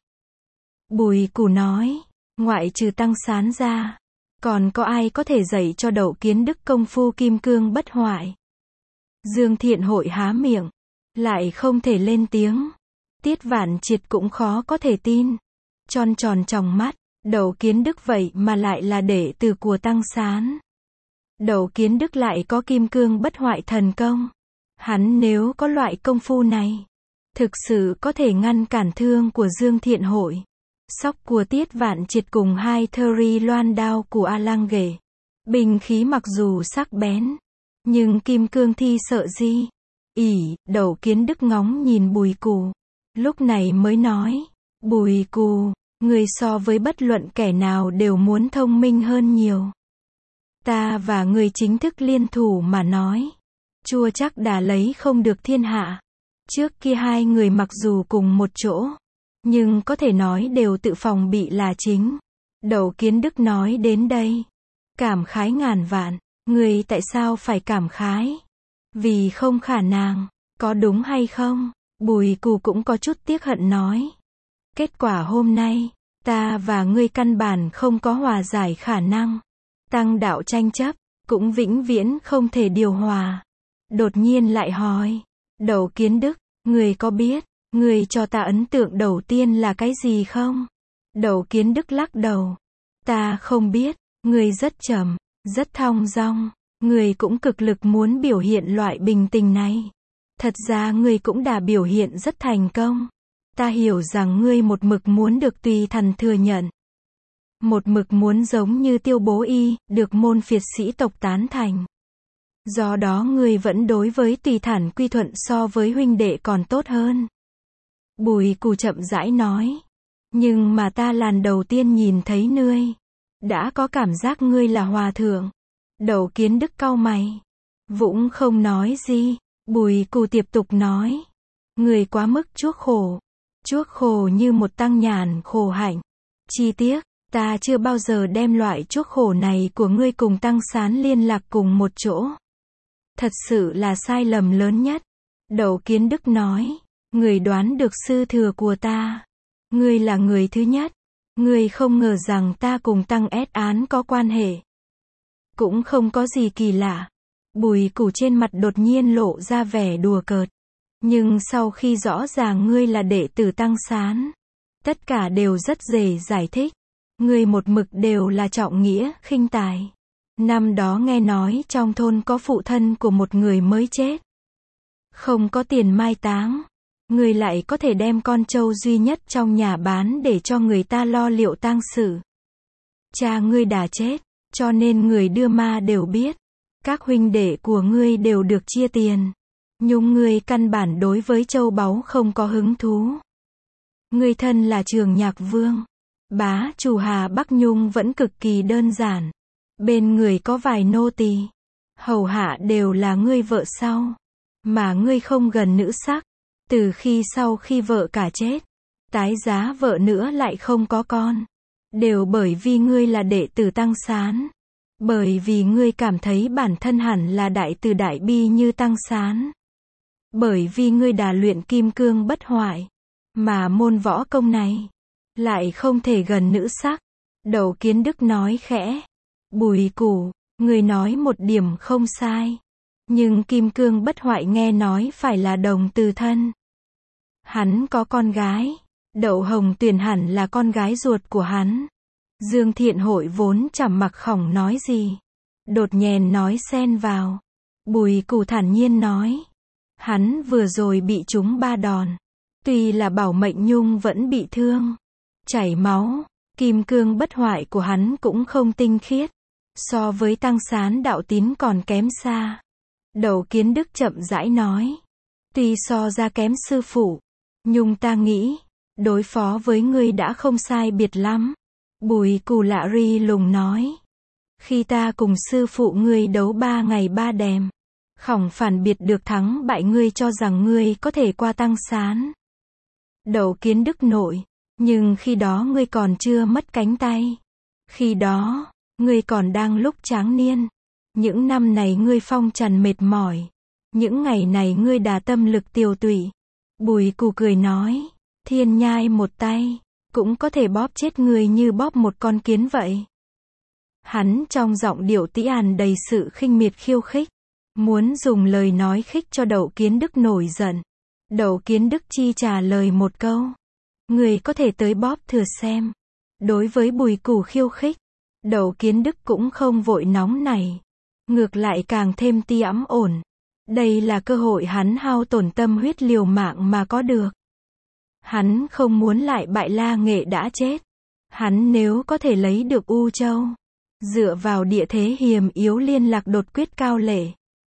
Bùi Củ nói. Ngoại trừ Tăng Sán ra. Còn có ai có thể dạy cho Đậu Kiến Đức công phu kim cương bất hoại? Dương Thiện Hội há miệng. Lại không thể lên tiếng. Tiết Vạn Triệt cũng khó có thể tin. Tròn tròn tròng mắt. Đậu Kiến Đức vậy mà lại là đệ tử của Tăng Sán. Đậu Kiến Đức lại có kim cương bất hoại thần công. Hắn nếu có loại công phu này, thực sự có thể ngăn cản thương của Dương Thiện Hội. Sóc của Tiết Vạn Triệt cùng hai thơ-ri loan đao của A Lăng Ghề. Bình khí mặc dù sắc bén, nhưng kim cương thi sợ gì? Ỉ, Đậu Kiến Đức ngóng nhìn Bùi Củ. Lúc này mới nói. Bùi Củ, người so với bất luận kẻ nào đều muốn thông minh hơn nhiều. Ta và người chính thức liên thủ mà nói. Chua chắc đã lấy không được thiên hạ. Trước kia hai người mặc dù cùng một chỗ, nhưng có thể nói đều tự phòng bị là chính. Đậu Kiến Đức nói đến đây. Cảm khái ngàn vạn. Người tại sao phải cảm khái? Vì không khả năng. Có đúng hay không? Bùi Củ cũng có chút tiếc hận nói. Kết quả hôm nay, ta và ngươi căn bản không có hòa giải khả năng. Tăng đạo tranh chấp, cũng vĩnh viễn không thể điều hòa. Đột nhiên lại hỏi. Đậu Kiến Đức, người có biết, người cho ta ấn tượng đầu tiên là cái gì không? Đậu Kiến Đức lắc đầu. Ta không biết, người rất chậm, rất thong dong. Người cũng cực lực muốn biểu hiện loại bình tình này. Thật ra người cũng đã biểu hiện rất thành công. Ta hiểu rằng ngươi một mực muốn được tùy thần thừa nhận. Một mực muốn giống như Tiêu Bố Y, được môn phiệt sĩ tộc tán thành. Do đó ngươi vẫn đối với tùy thản quy thuận so với huynh đệ còn tốt hơn. Bùi Củ chậm rãi nói. Nhưng mà ta lần đầu tiên nhìn thấy ngươi, đã có cảm giác ngươi là hòa thượng. Đậu Kiến Đức cau mày. Vũng không nói gì. Bùi Củ tiếp tục nói. Ngươi quá mức chuốc khổ. Chuốc khổ như một tăng nhàn khổ hạnh. Chi tiết, ta chưa bao giờ đem loại chuốc khổ này của ngươi cùng Tăng Sán liên lạc cùng một chỗ. Thật sự là sai lầm lớn nhất. Đậu Kiến Đức nói. Ngươi đoán được sư thừa của ta. Ngươi là người thứ nhất. Ngươi không ngờ rằng ta cùng Tăng ét án có quan hệ. Cũng không có gì kỳ lạ. Bùi Củ trên mặt đột nhiên lộ ra vẻ đùa cợt. Nhưng sau khi rõ ràng ngươi là đệ tử Tăng Sán, tất cả đều rất dễ giải thích. Ngươi một mực đều là trọng nghĩa, khinh tài. Năm đó nghe nói trong thôn có phụ thân của một người mới chết. Không có tiền mai táng. Ngươi lại có thể đem con trâu duy nhất trong nhà bán để cho người ta lo liệu tang sự. Cha ngươi đã chết, cho nên người đưa ma đều biết. Các huynh đệ của ngươi đều được chia tiền. Nhưng ngươi căn bản đối với châu báu không có hứng thú. Ngươi thân là Trường Nhạc Vương. Bá chủ Hà Bắc Nhung vẫn cực kỳ đơn giản. Bên người có vài nô tỳ. Hầu hạ đều là ngươi vợ sau. Mà ngươi không gần nữ sắc. Từ khi sau khi vợ cả chết. Tái giá vợ nữa lại không có con. Đều bởi vì ngươi là đệ tử Tăng Sán. Bởi vì ngươi cảm thấy bản thân hẳn là đại từ đại bi như Tăng Sán. Bởi vì ngươi đã luyện kim cương bất hoại. Mà môn võ công này lại không thể gần nữ sắc. Đậu Kiến Đức nói khẽ. Bùi Củ, ngươi nói một điểm không sai. Nhưng kim cương bất hoại nghe nói phải là đồng từ thân. Hắn có con gái. Đậu Hồng Tuyền hẳn là con gái ruột của hắn. Dương Thiện Hội vốn chẳng mặc khỏng nói gì. Đột nhiên nói xen vào. Bùi Củ thản nhiên nói. Hắn vừa rồi bị trúng ba đòn. Tuy là bảo mệnh nhung vẫn bị thương. Chảy máu. Kim cương bất hoại của hắn cũng không tinh khiết. So với Tăng Sán đạo tín còn kém xa. Đậu Kiến Đức chậm rãi nói. Tuy so ra kém sư phụ. Nhung ta nghĩ. Đối phó với ngươi đã không sai biệt lắm. Bùi Cù lạ ri lùng nói. Khi ta cùng sư phụ ngươi đấu ba ngày ba đêm. Khổng phản biệt được thắng bại ngươi cho rằng ngươi có thể qua Tăng Sán. Đậu Kiến Đức nội. Nhưng khi đó ngươi còn chưa mất cánh tay. Khi đó, ngươi còn đang lúc tráng niên. Những năm này ngươi phong trần mệt mỏi. Những ngày này ngươi đà tâm lực tiều tụy. Bùi Cù cười nói. Thiên nhai một tay. Cũng có thể bóp chết ngươi như bóp một con kiến vậy. Hắn trong giọng điệu tĩ àn đầy sự khinh miệt khiêu khích. Muốn dùng lời nói khích cho Đậu Kiến Đức nổi giận. Đậu Kiến Đức chi trả lời một câu. Người có thể tới bóp thử xem. Đối với Bùi Cù khiêu khích, Đậu Kiến Đức cũng không vội nóng nảy. Ngược lại càng thêm ti ẵm ổn. Đây là cơ hội hắn hao tổn tâm huyết liều mạng mà có được. Hắn không muốn lại bại La Nghệ đã chết. Hắn nếu có thể lấy được U Châu, dựa vào địa thế hiểm yếu liên lạc đột quyết cao lệ,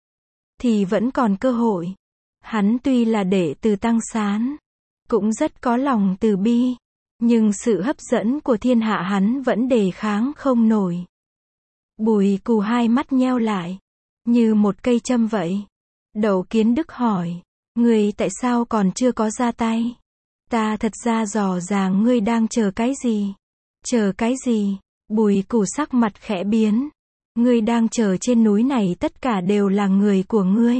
thì vẫn còn cơ hội. Hắn tuy là đệ tử Tăng Sán, cũng rất có lòng từ bi, nhưng sự hấp dẫn của thiên hạ hắn vẫn đề kháng không nổi. Bùi Cù hai mắt nheo lại, như một cây châm vậy. Đậu Kiến Đức hỏi, ngươi tại sao còn chưa có ra tay? Ta thật ra dò dàng ngươi đang chờ cái gì? Chờ cái gì? Bùi Cù sắc mặt khẽ biến. Ngươi đang chờ trên núi này tất cả đều là người của ngươi.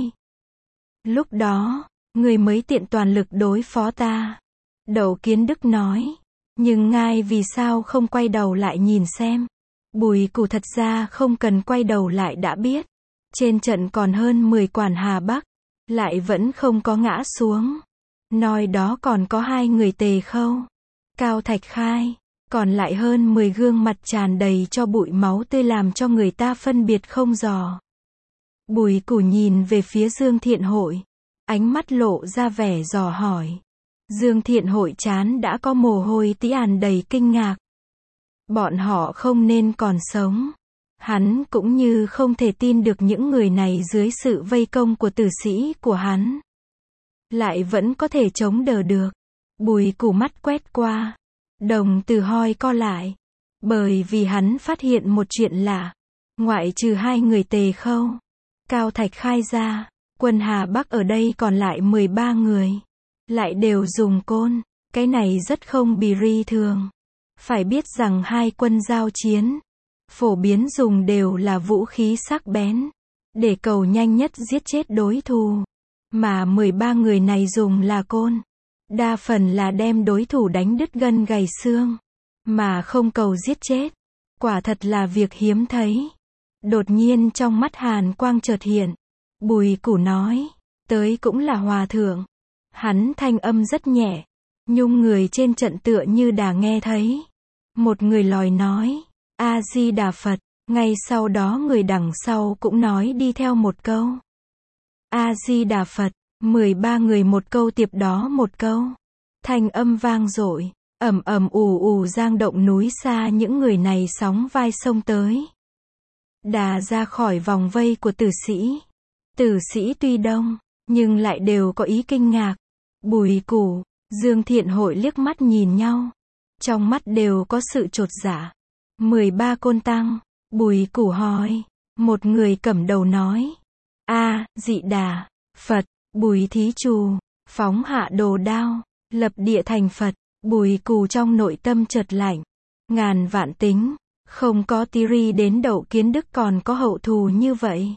Lúc đó, ngươi mới tiện toàn lực đối phó ta. Đậu Kiến Đức nói. Nhưng ngài vì sao không quay đầu lại nhìn xem? Bùi Cù thật ra không cần quay đầu lại đã biết. Trên trận còn hơn mười quản Hà Bắc. Lại vẫn không có ngã xuống. Nói đó còn có hai người Tề Khâu, Cao Thạch Khai. Còn lại hơn mười gương mặt tràn đầy cho bụi máu tươi làm cho người ta phân biệt không dò. Bùi Cù nhìn về phía Dương Thiện Hội. Ánh mắt lộ ra vẻ dò hỏi. Dương Thiện Hội trán đã có mồ hôi tĩ àn đầy kinh ngạc. Bọn họ không nên còn sống. Hắn cũng như không thể tin được những người này dưới sự vây công của tử sĩ của hắn. Lại vẫn có thể chống đỡ được. Bùi Cù mắt quét qua. Đồng từ hoi co lại. Bởi vì hắn phát hiện một chuyện lạ. Ngoại trừ hai người Tề Khâu, Cao Thạch Khai ra, quân Hà Bắc ở đây còn lại mười ba người. Lại đều dùng côn. Cái này rất không bì ri thường. Phải biết rằng hai quân giao chiến, phổ biến dùng đều là vũ khí sắc bén. Để cầu nhanh nhất giết chết đối thủ. Mà mười ba người này dùng là côn. Đa phần là đem đối thủ đánh đứt gân gầy xương. Mà không cầu giết chết. Quả thật là việc hiếm thấy. Đột nhiên trong mắt hàn quang chợt hiện. Bùi Cù nói. Tới cũng là hòa thượng. Hắn thanh âm rất nhẹ. Nhung người trên trận tựa như đã nghe thấy. Một người lòi nói. A-di-đà Phật. Ngay sau đó người đằng sau cũng nói đi theo một câu. A-di-đà Phật, mười ba người một câu tiếp đó một câu. Thanh âm vang dội, ầm ầm ù ù giang động núi xa, những người này sóng vai xông tới. Đà ra khỏi vòng vây của tử sĩ. Tử sĩ tuy đông, nhưng lại đều có ý kinh ngạc. Bùi Củ, Dương Thiện Hội liếc mắt nhìn nhau. Trong mắt đều có sự chột dạ. mười ba côn tăng, Bùi Củ hỏi. Một người cầm đầu nói. A, dị đà, Phật, Bùi thí chủ, phóng hạ đồ đao, lập địa thành Phật. Bùi Củ trong nội tâm chợt lạnh. Ngàn vạn tính, không có tí ri đến Đậu Kiến Đức còn có hậu thù như vậy.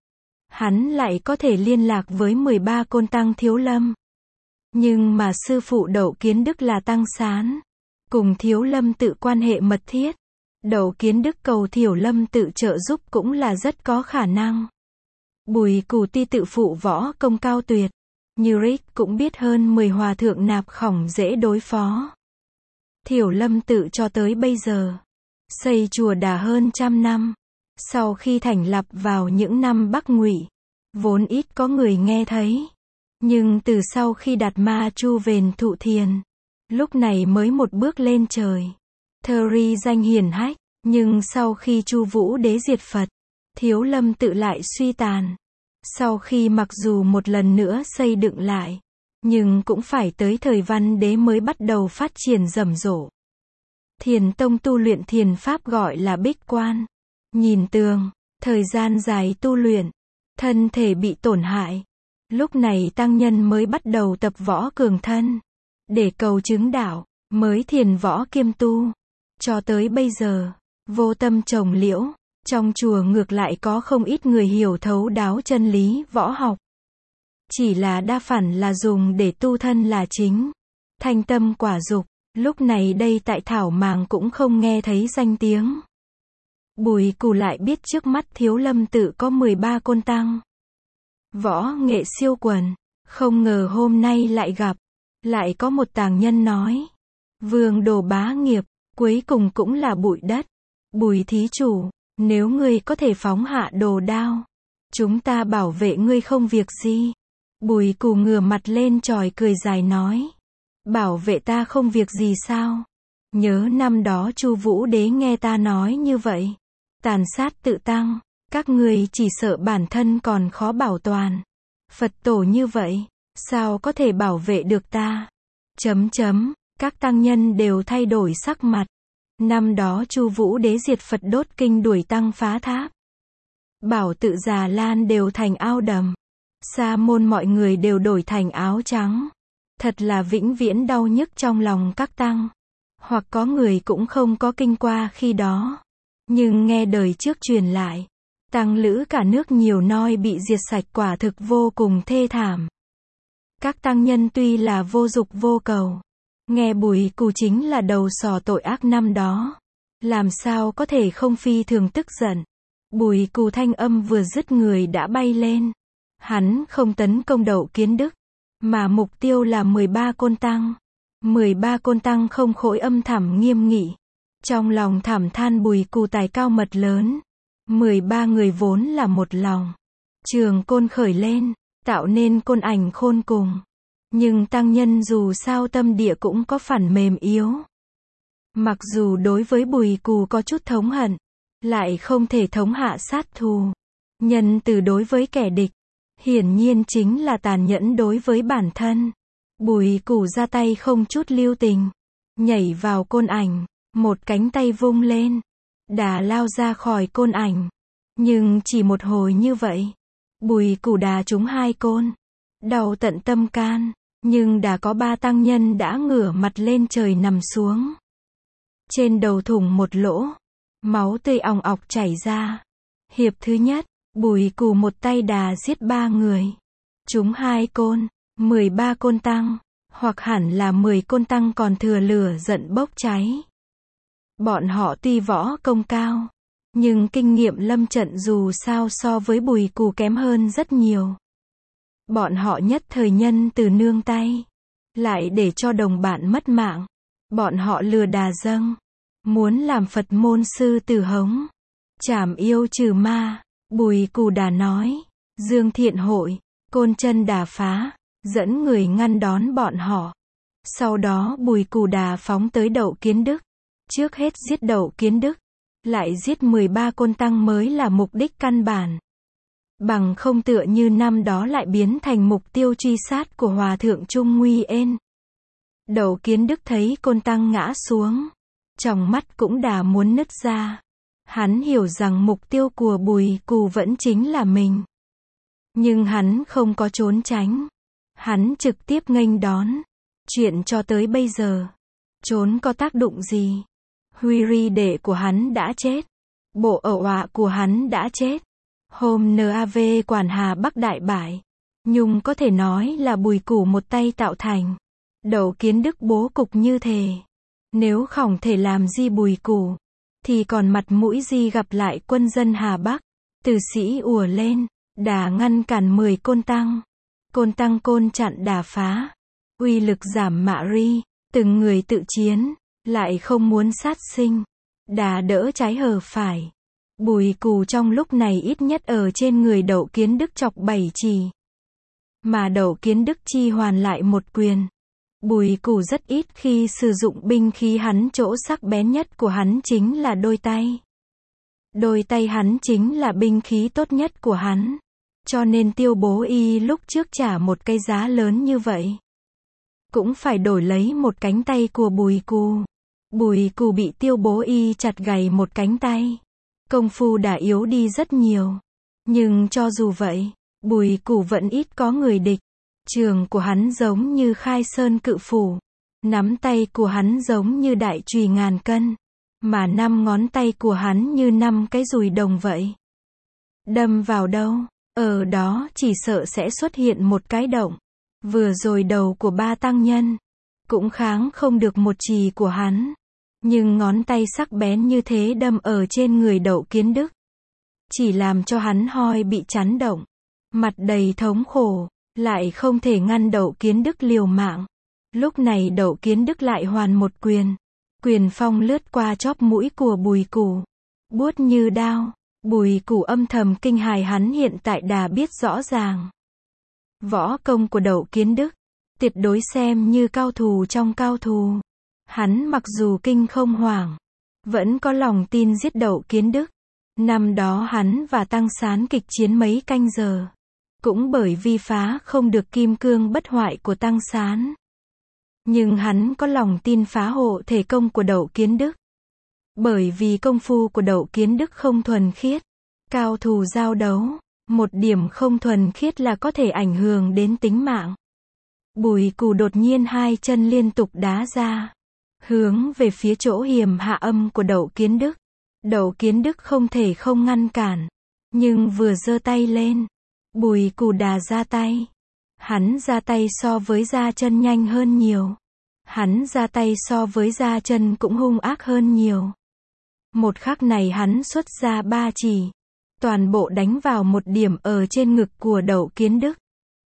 Hắn lại có thể liên lạc với mười ba côn tăng Thiếu Lâm. Nhưng mà sư phụ Đậu Kiến Đức là Tăng Sán. Cùng Thiếu Lâm tự quan hệ mật thiết. Đậu Kiến Đức cầu Thiếu Lâm tự trợ giúp cũng là rất có khả năng. Bùi Củ ti tự phụ võ công cao tuyệt. Như Rick cũng biết hơn mười hòa thượng nạp khổng dễ đối phó. Thiếu Lâm tự cho tới bây giờ. Xây chùa đã hơn trăm năm. Sau khi thành lập vào những năm Bắc Ngụy, vốn ít có người nghe thấy. Nhưng từ sau khi Đạt Ma Chu Vền thụ thiền, lúc này mới một bước lên trời. Thơ ri danh hiển hách, nhưng sau khi Chu Vũ Đế diệt Phật, Thiếu Lâm tự lại suy tàn. Sau khi mặc dù một lần nữa xây dựng lại, nhưng cũng phải tới thời Văn Đế mới bắt đầu phát triển rầm rộ. Thiền tông tu luyện thiền pháp gọi là bích quan. Nhìn tường, thời gian dài tu luyện, thân thể bị tổn hại. Lúc này tăng nhân mới bắt đầu tập võ cường thân. Để cầu chứng đạo, mới thiền võ kiêm tu. Cho tới bây giờ, vô tâm trồng liễu, trong chùa ngược lại có không ít người hiểu thấu đáo chân lý võ học. Chỉ là đa phần là dùng để tu thân là chính. Thanh tâm quả dục, lúc này đây tại Thảo Màng cũng không nghe thấy danh tiếng. Bùi Củ lại biết trước mắt Thiếu Lâm tự có mười ba côn tăng. Võ nghệ siêu quần, không ngờ hôm nay lại gặp. Lại có một tàng nhân nói. Vương đồ bá nghiệp, cuối cùng cũng là bụi đất. Bùi thí chủ, nếu ngươi có thể phóng hạ đồ đao, chúng ta bảo vệ ngươi không việc gì. Bùi Củ ngửa mặt lên chòi cười dài nói. Bảo vệ ta không việc gì sao? Nhớ năm đó Chu Vũ Đế nghe ta nói như vậy. Tàn sát tự tăng, các ngươi chỉ sợ bản thân còn khó bảo toàn. Phật tổ như vậy, sao có thể bảo vệ được ta? Chấm chấm, các tăng nhân đều thay đổi sắc mặt. Năm đó Chu Vũ Đế diệt Phật đốt kinh đuổi tăng phá tháp. Bảo tự Già Lan đều thành ao đầm. Sa môn mọi người đều đổi thành áo trắng. Thật là vĩnh viễn đau nhức trong lòng các tăng. Hoặc có người cũng không có kinh qua khi đó. Nhưng nghe đời trước truyền lại, tăng lữ cả nước nhiều noi bị diệt sạch quả thực vô cùng thê thảm. Các tăng nhân tuy là vô dục vô cầu, nghe Bùi Củ chính là đầu sò tội ác năm đó. Làm sao có thể không phi thường tức giận. Bùi Củ thanh âm vừa dứt người đã bay lên. Hắn không tấn công Đậu Kiến Đức, mà mục tiêu là mười ba côn tăng. mười ba côn tăng không khỏi âm thầm nghiêm nghị. Trong lòng thầm than Bùi Củ tài cao mật lớn. mười ba người vốn là một lòng. Trường côn khởi lên, tạo nên côn ảnh khôn cùng. Nhưng tăng nhân dù sao tâm địa cũng có phản mềm yếu. Mặc dù đối với Bùi Củ có chút thống hận, lại không thể thống hạ sát thù. Nhân từ đối với kẻ địch, hiển nhiên chính là tàn nhẫn đối với bản thân. Bùi Củ ra tay không chút lưu tình, nhảy vào côn ảnh, một cánh tay vung lên, đà lao ra khỏi côn ảnh. Nhưng chỉ một hồi như vậy, Bùi Củ đà trúng hai côn, đau tận tâm can, nhưng đã có ba tăng nhân đã ngửa mặt lên trời nằm xuống. Trên đầu thủng một lỗ, máu tươi òng ọc chảy ra. Hiệp thứ nhất, Bùi Củ một tay đà giết ba người, trúng hai côn, mười ba côn tăng, hoặc hẳn là mười côn tăng còn thừa lửa giận bốc cháy. Bọn họ tuy võ công cao, nhưng kinh nghiệm lâm trận dù sao so với Bùi Củ kém hơn rất nhiều. Bọn họ nhất thời nhân từ nương tay, lại để cho đồng bạn mất mạng. Bọn họ lừa đà dâng, muốn làm Phật môn sư tử hống. Trảm yêu trừ ma, Bùi Cù Đà nói. Dương Thiện Hội, côn chân đả phá, dẫn người ngăn đón bọn họ. Sau đó Bùi Cù Đà phóng tới Đậu Kiến Đức. Trước hết giết Đậu Kiến Đức, lại giết mười ba côn tăng mới là mục đích căn bản. Bằng không tựa như năm đó lại biến thành mục tiêu truy sát của Hòa thượng Trung Nguy Ên. Đậu Kiến Đức thấy côn tăng ngã xuống, tròng mắt cũng đã muốn nứt ra. Hắn hiểu rằng mục tiêu của Bùi Cù vẫn chính là mình. Nhưng hắn không có trốn tránh. Hắn trực tiếp nghênh đón. Chuyện cho tới bây giờ, trốn có tác dụng gì? Huy ri đệ của hắn đã chết. Bộ ẩu ọa của hắn đã chết. Hôm NAV quản Hà Bắc đại bại, Nhung có thể nói là Bùi Cù một tay tạo thành. Đậu Kiến Đức bố cục như thế. Nếu không thể làm gì Bùi Cù, thì còn mặt mũi gì gặp lại quân dân Hà Bắc. Tử sĩ ùa lên, đả ngăn cản mười côn tăng. Côn tăng côn chặn đả phá. Uy lực giảm mạ ri, từng người tự chiến, lại không muốn sát sinh. Đả đỡ trái hở phải. Bùi Cù trong lúc này ít nhất ở trên người Đậu Kiến Đức chọc bảy chỉ. Mà Đậu Kiến Đức chi hoàn lại một quyền. Bùi Cù rất ít khi sử dụng binh khí, hắn chỗ sắc bén nhất của hắn chính là đôi tay. Đôi tay hắn chính là binh khí tốt nhất của hắn. Cho nên Tiêu Bố Y lúc trước trả một cái giá lớn như vậy, cũng phải đổi lấy một cánh tay của Bùi Cù. Bùi Cù bị Tiêu Bố Y chặt gầy một cánh tay. Công phu đã yếu đi rất nhiều. Nhưng cho dù vậy, Bùi Cù vẫn ít có người địch. Trường của hắn giống như khai sơn cự phủ. Nắm tay của hắn giống như đại chùy ngàn cân. Mà năm ngón tay của hắn như năm cái dùi đồng vậy. Đâm vào đâu, ở đó chỉ sợ sẽ xuất hiện một cái động. Vừa rồi đầu của ba tăng nhân, cũng kháng không được một chì của hắn. Nhưng ngón tay sắc bén như thế đâm ở trên người Đậu Kiến Đức, chỉ làm cho hắn hoi bị chấn động. Mặt đầy thống khổ, lại không thể ngăn Đậu Kiến Đức liều mạng. Lúc này Đậu Kiến Đức lại hoàn một quyền. Quyền phong lướt qua chóp mũi của Bùi Cù, buốt như đao. Bùi Cù âm thầm kinh hài, hắn hiện tại đã biết rõ ràng. Võ công của Đậu Kiến Đức, tuyệt đối xem như cao thủ trong cao thủ. Hắn mặc dù kinh không hoảng, vẫn có lòng tin giết Đậu Kiến Đức. Năm đó hắn và Tăng Sán kịch chiến mấy canh giờ. Cũng bởi vì phá không được kim cương bất hoại của Tăng Sán. Nhưng hắn có lòng tin phá hộ thể công của Đậu Kiến Đức. Bởi vì công phu của Đậu Kiến Đức không thuần khiết. Cao thủ giao đấu, một điểm không thuần khiết là có thể ảnh hưởng đến tính mạng. Bùi Cù đột nhiên hai chân liên tục đá ra, hướng về phía chỗ hiểm hạ âm của Đậu Kiến Đức. Đậu Kiến Đức không thể không ngăn cản. Nhưng vừa giơ tay lên, Bùi Cù đà ra tay. Hắn ra tay so với ra chân nhanh hơn nhiều. Hắn ra tay so với ra chân cũng hung ác hơn nhiều. Một khắc này hắn xuất ra ba chỉ. Toàn bộ đánh vào một điểm ở trên ngực của Đậu Kiến Đức.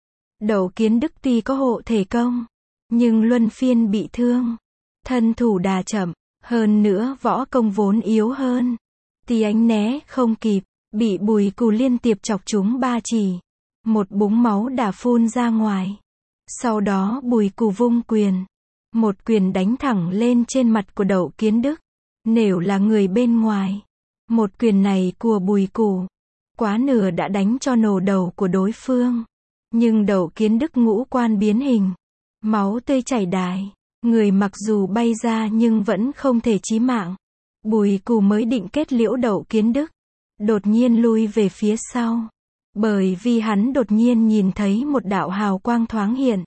Đậu Kiến Đức tuy có hộ thể công, nhưng luân phiên bị thương. Thân thủ đà chậm, hơn nữa võ công vốn yếu hơn. Tí ánh né không kịp, bị Bùi Cù liên tiếp chọc trúng ba chỉ. Một búng máu đã phun ra ngoài. Sau đó Bùi Cù vung quyền. Một quyền đánh thẳng lên trên mặt của Đậu Kiến Đức. Nếu là người bên ngoài, một quyền này của Bùi Cù, quá nửa đã đánh cho nổ đầu của đối phương. Nhưng Đậu Kiến Đức ngũ quan biến hình, máu tươi chảy đài. Người mặc dù bay ra nhưng vẫn không thể chí mạng. Bùi Cù mới định kết liễu Đậu Kiến Đức, đột nhiên lui về phía sau. Bởi vì hắn đột nhiên nhìn thấy một đạo hào quang thoáng hiện.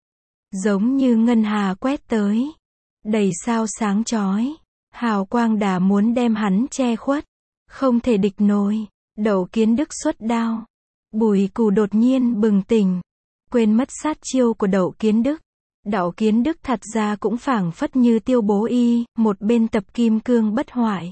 Giống như ngân hà quét tới. Đầy sao sáng chói. Hào quang đã muốn đem hắn che khuất. Không thể địch nổi. Đậu Kiến Đức xuất đao. Bùi Cù đột nhiên bừng tỉnh. Quên mất sát chiêu của Đậu Kiến Đức. Đậu Kiến Đức thật ra cũng phảng phất như Tiêu Bố Y. Một bên tập kim cương bất hoại,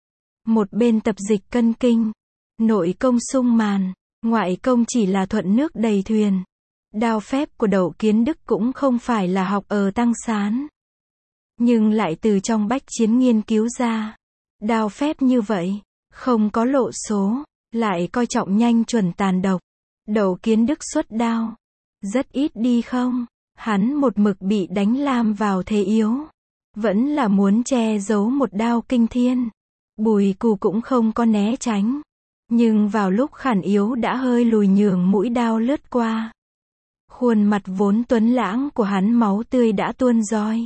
một bên tập dịch cân kinh. Nội công sung màn, ngoại công chỉ là thuận nước đầy thuyền. Đao phép của Đậu Kiến Đức cũng không phải là học ở Tăng Sán, nhưng lại từ trong bách chiến nghiên cứu ra. Đao phép như vậy, không có lộ số, lại coi trọng nhanh chuẩn tàn độc. Đậu Kiến Đức xuất đao, rất ít đi không? Hắn một mực bị đánh lam vào thế yếu, vẫn là muốn che giấu một đao kinh thiên. Bùi Cù cũng không có né tránh, nhưng vào lúc khản yếu đã hơi lùi nhường mũi đao lướt qua. Khuôn mặt vốn tuấn lãng của hắn máu tươi đã tuôn roi,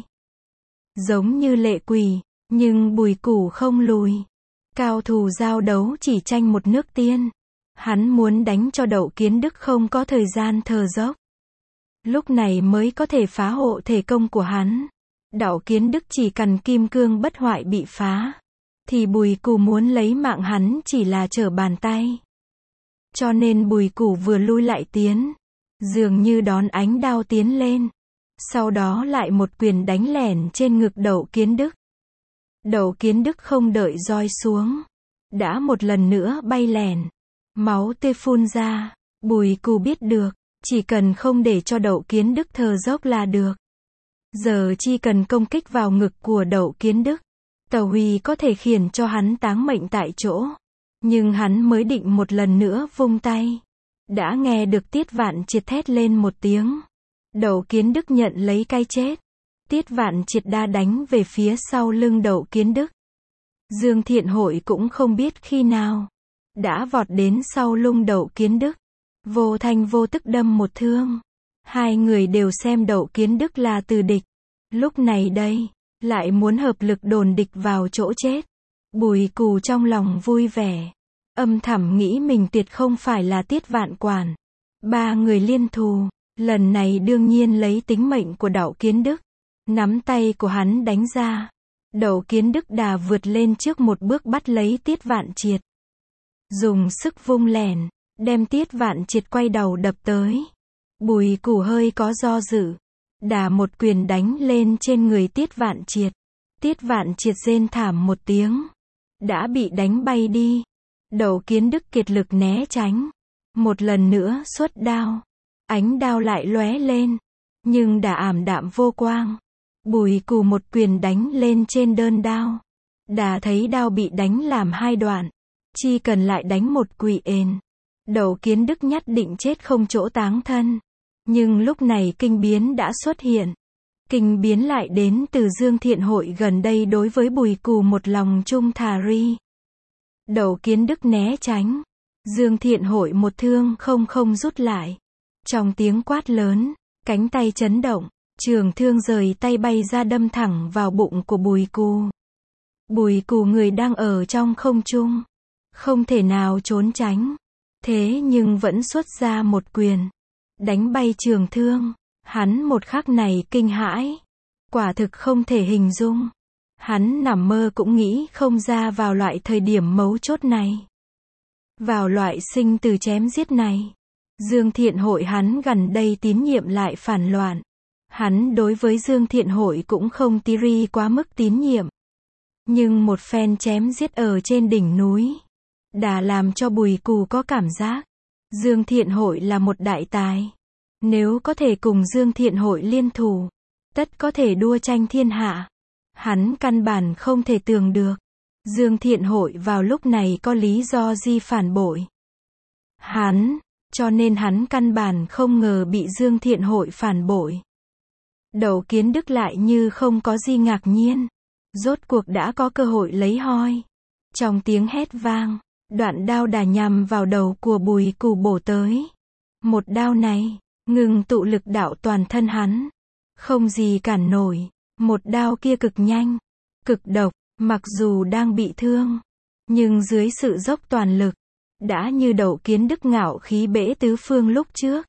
giống như lệ quỷ, nhưng Bùi Cù không lùi. Cao thủ giao đấu chỉ tranh một nước tiên. Hắn muốn đánh cho Đậu Kiến Đức không có thời gian thở dốc, lúc này mới có thể phá hộ thể công của hắn. Đậu Kiến Đức chỉ cần kim cương bất hoại bị phá, thì Bùi Cù muốn lấy mạng hắn chỉ là trở bàn tay. Cho nên Bùi Cù vừa lui lại tiến, dường như đón ánh đao tiến lên, sau đó lại một quyền đánh lẻn trên ngực Đậu Kiến Đức. Đậu Kiến Đức không đợi roi xuống, đã một lần nữa bay lẻn, máu tươi phun ra. Bùi Cù biết được, chỉ cần không để cho Đậu Kiến Đức thở dốc là được. Giờ chỉ cần công kích vào ngực của Đậu Kiến Đức, Tàu Huy có thể khiến cho hắn táng mệnh tại chỗ. Nhưng hắn mới định một lần nữa vung tay, đã nghe được Tiết Vạn Triệt thét lên một tiếng. Đậu Kiến Đức nhận lấy cái chết. Tiết Vạn Triệt đa đánh về phía sau lưng Đậu Kiến Đức. Dương Thiện Hội cũng không biết khi nào đã vọt đến sau lưng Đậu Kiến Đức, vô thanh vô tức đâm một thương. Hai người đều xem Đậu Kiến Đức là từ địch, lúc này đây lại muốn hợp lực đồn địch vào chỗ chết. Bùi Cù trong lòng vui vẻ, âm thầm nghĩ mình tuyệt không phải là Tiết Vạn Quản. Ba người liên thù, lần này đương nhiên lấy tính mệnh của Đậu Kiến Đức. Nắm tay của hắn đánh ra, Đậu Kiến Đức đà vượt lên trước một bước bắt lấy Tiết Vạn Triệt, dùng sức vung lẻn, đem Tiết Vạn Triệt quay đầu đập tới. Bùi Cù hơi có do dự, đà một quyền đánh lên trên người Tiết Vạn Triệt. Tiết Vạn Triệt rên thảm một tiếng, đã bị đánh bay đi. Đậu Kiến Đức kiệt lực né tránh, một lần nữa xuất đao, ánh đao lại lóe lên, nhưng đã ảm đạm vô quang. Bùi Cù một quyền đánh lên trên đơn đao, đã thấy đao bị đánh làm hai đoạn, chỉ cần lại đánh một quỷ ền, Đậu Kiến Đức nhất định chết không chỗ táng thân. Nhưng lúc này kinh biến đã xuất hiện. Kinh biến lại đến từ Dương Thiện Hội gần đây đối với Bùi Cù một lòng trung thà ri. Đậu Kiến Đức né tránh, Dương Thiện Hội một thương không không rút lại. Trong tiếng quát lớn, cánh tay chấn động, trường thương rời tay bay ra đâm thẳng vào bụng của Bùi Cù. Bùi Cù người đang ở trong không trung, không thể nào trốn tránh, thế nhưng vẫn xuất ra một quyền, đánh bay trường thương. Hắn một khắc này kinh hãi, quả thực không thể hình dung. Hắn nằm mơ cũng nghĩ không ra vào loại thời điểm mấu chốt này, vào loại sinh từ chém giết này, Dương Thiện Hội hắn gần đây tín nhiệm lại phản loạn. Hắn đối với Dương Thiện Hội cũng không tí ri quá mức tín nhiệm. Nhưng một phen chém giết ở trên đỉnh núi, đã làm cho Bùi Cù có cảm giác, Dương Thiện Hội là một đại tài. Nếu có thể cùng Dương Thiện Hội liên thủ, tất có thể đua tranh thiên hạ. Hắn căn bản không thể tưởng được, Dương Thiện Hội vào lúc này có lý do gì phản bội hắn, cho nên hắn căn bản không ngờ bị Dương Thiện Hội phản bội. Đậu Kiến Đức lại như không có gì ngạc nhiên, rốt cuộc đã có cơ hội lấy hoi. Trong tiếng hét vang, đoạn đao đà nhằm vào đầu của Bùi Cù bổ tới. Một đao này, ngừng tụ lực đạo toàn thân hắn, không gì cản nổi. Một đao kia cực nhanh, cực độc, mặc dù đang bị thương, nhưng dưới sự dốc toàn lực, đã như Đậu Kiến Đức ngạo khí bể tứ phương lúc trước.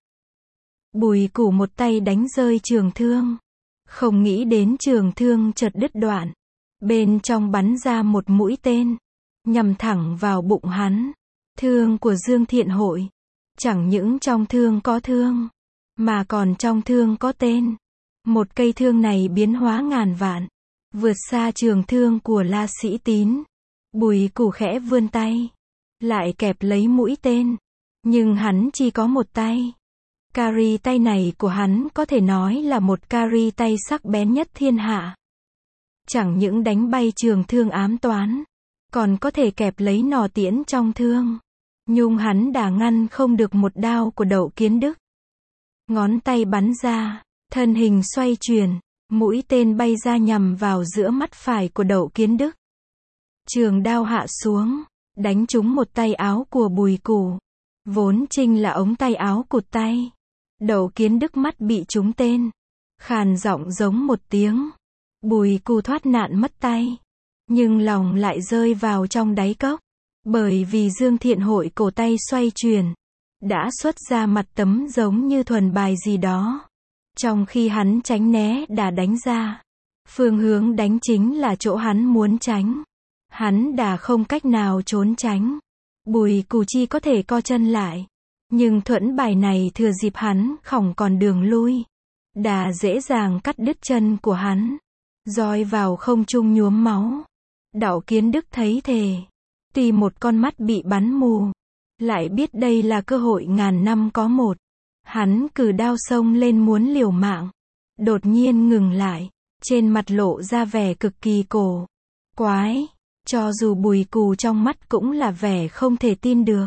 Bùi Cù một tay đánh rơi trường thương, không nghĩ đến trường thương chợt đứt đoạn, bên trong bắn ra một mũi tên, nhằm thẳng vào bụng hắn. Thương của Dương Thiện Hội, chẳng những trong thương có thương, mà còn trong thương có tên. Một cây thương này biến hóa ngàn vạn, vượt xa trường thương của La Sĩ Tín. Bùi Cù khẽ vươn tay, lại kẹp lấy mũi tên, nhưng hắn chỉ có một tay. Cari tay này của hắn có thể nói là một cari tay sắc bén nhất thiên hạ. Chẳng những đánh bay trường thương ám toán, còn có thể kẹp lấy nỏ tiễn trong thương. Nhung hắn đã ngăn không được một đao của Đậu Kiến Đức. Ngón tay bắn ra, thân hình xoay chuyển, mũi tên bay ra nhằm vào giữa mắt phải của Đậu Kiến Đức. Trường đao hạ xuống, đánh trúng một tay áo của Bùi Cù. Vốn Trinh là ống tay áo cụt tay. Đậu Kiến Đức mắt bị trúng tên, khàn giọng giống một tiếng. Bùi Cù thoát nạn mất tay, nhưng lòng lại rơi vào trong đáy cốc, bởi vì Dương Thiện Hội cổ tay xoay chuyển, đã xuất ra mặt tấm giống như thuần bài gì đó. Trong khi hắn tránh né đã đánh ra, phương hướng đánh chính là chỗ hắn muốn tránh. Hắn đã không cách nào trốn tránh. Bùi Cù chi có thể co chân lại, nhưng thuẫn bài này thừa dịp hắn không còn đường lui, đã dễ dàng cắt đứt chân của hắn, roi vào không trung nhuốm máu. Đậu Kiến Đức thấy thề, tuy một con mắt bị bắn mù, lại biết đây là cơ hội ngàn năm có một. Hắn cử đao xông lên muốn liều mạng, đột nhiên ngừng lại, trên mặt lộ ra vẻ cực kỳ cổ quái, cho dù Bùi Cù trong mắt cũng là vẻ không thể tin được.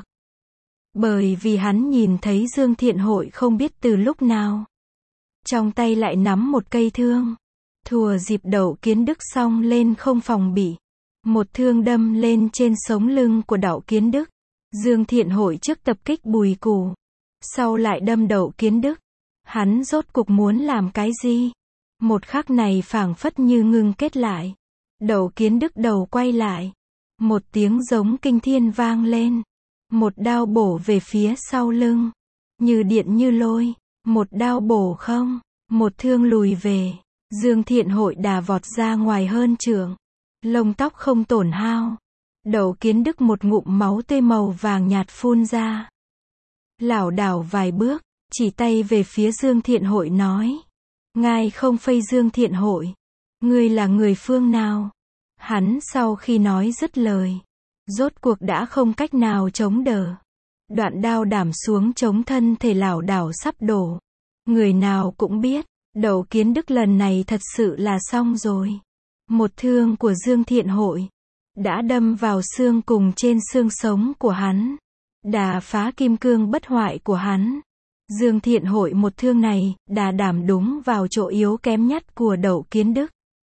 Bởi vì hắn nhìn thấy Dương Thiện Hội không biết từ lúc nào, trong tay lại nắm một cây thương. Thùa dịp Đậu Kiến Đức xông lên không phòng bị, một thương đâm lên trên sống lưng của Đậu Kiến Đức. Dương Thiện Hội trước tập kích Bùi Cù, sau lại đâm Đậu Kiến Đức. Hắn rốt cuộc muốn làm cái gì? Một khắc này phảng phất như ngưng kết lại. Đậu Kiến Đức đầu quay lại, một tiếng giống kinh thiên vang lên, một đao bổ về phía sau lưng, như điện như lôi, một đao bổ không, một thương lùi về. Dương Thiện Hội đà vọt ra ngoài hơn trượng, lông tóc không tổn hao. Đậu Kiến Đức một ngụm máu tươi màu vàng nhạt phun ra, lảo đảo vài bước, chỉ tay về phía Dương Thiện Hội nói: Ngài không phây Dương Thiện Hội, ngươi là người phương nào? Hắn sau khi nói dứt lời, rốt cuộc đã không cách nào chống đỡ. Đoạn đao đảm xuống chống thân thể lảo đảo sắp đổ. Người nào cũng biết, Đậu Kiến Đức lần này thật sự là xong rồi. Một thương của Dương Thiện Hội đã đâm vào xương cùng trên xương sống của hắn, đã phá kim cương bất hoại của hắn. Dương Thiện Hội một thương này đã đảm đúng vào chỗ yếu kém nhất của Đậu Kiến Đức.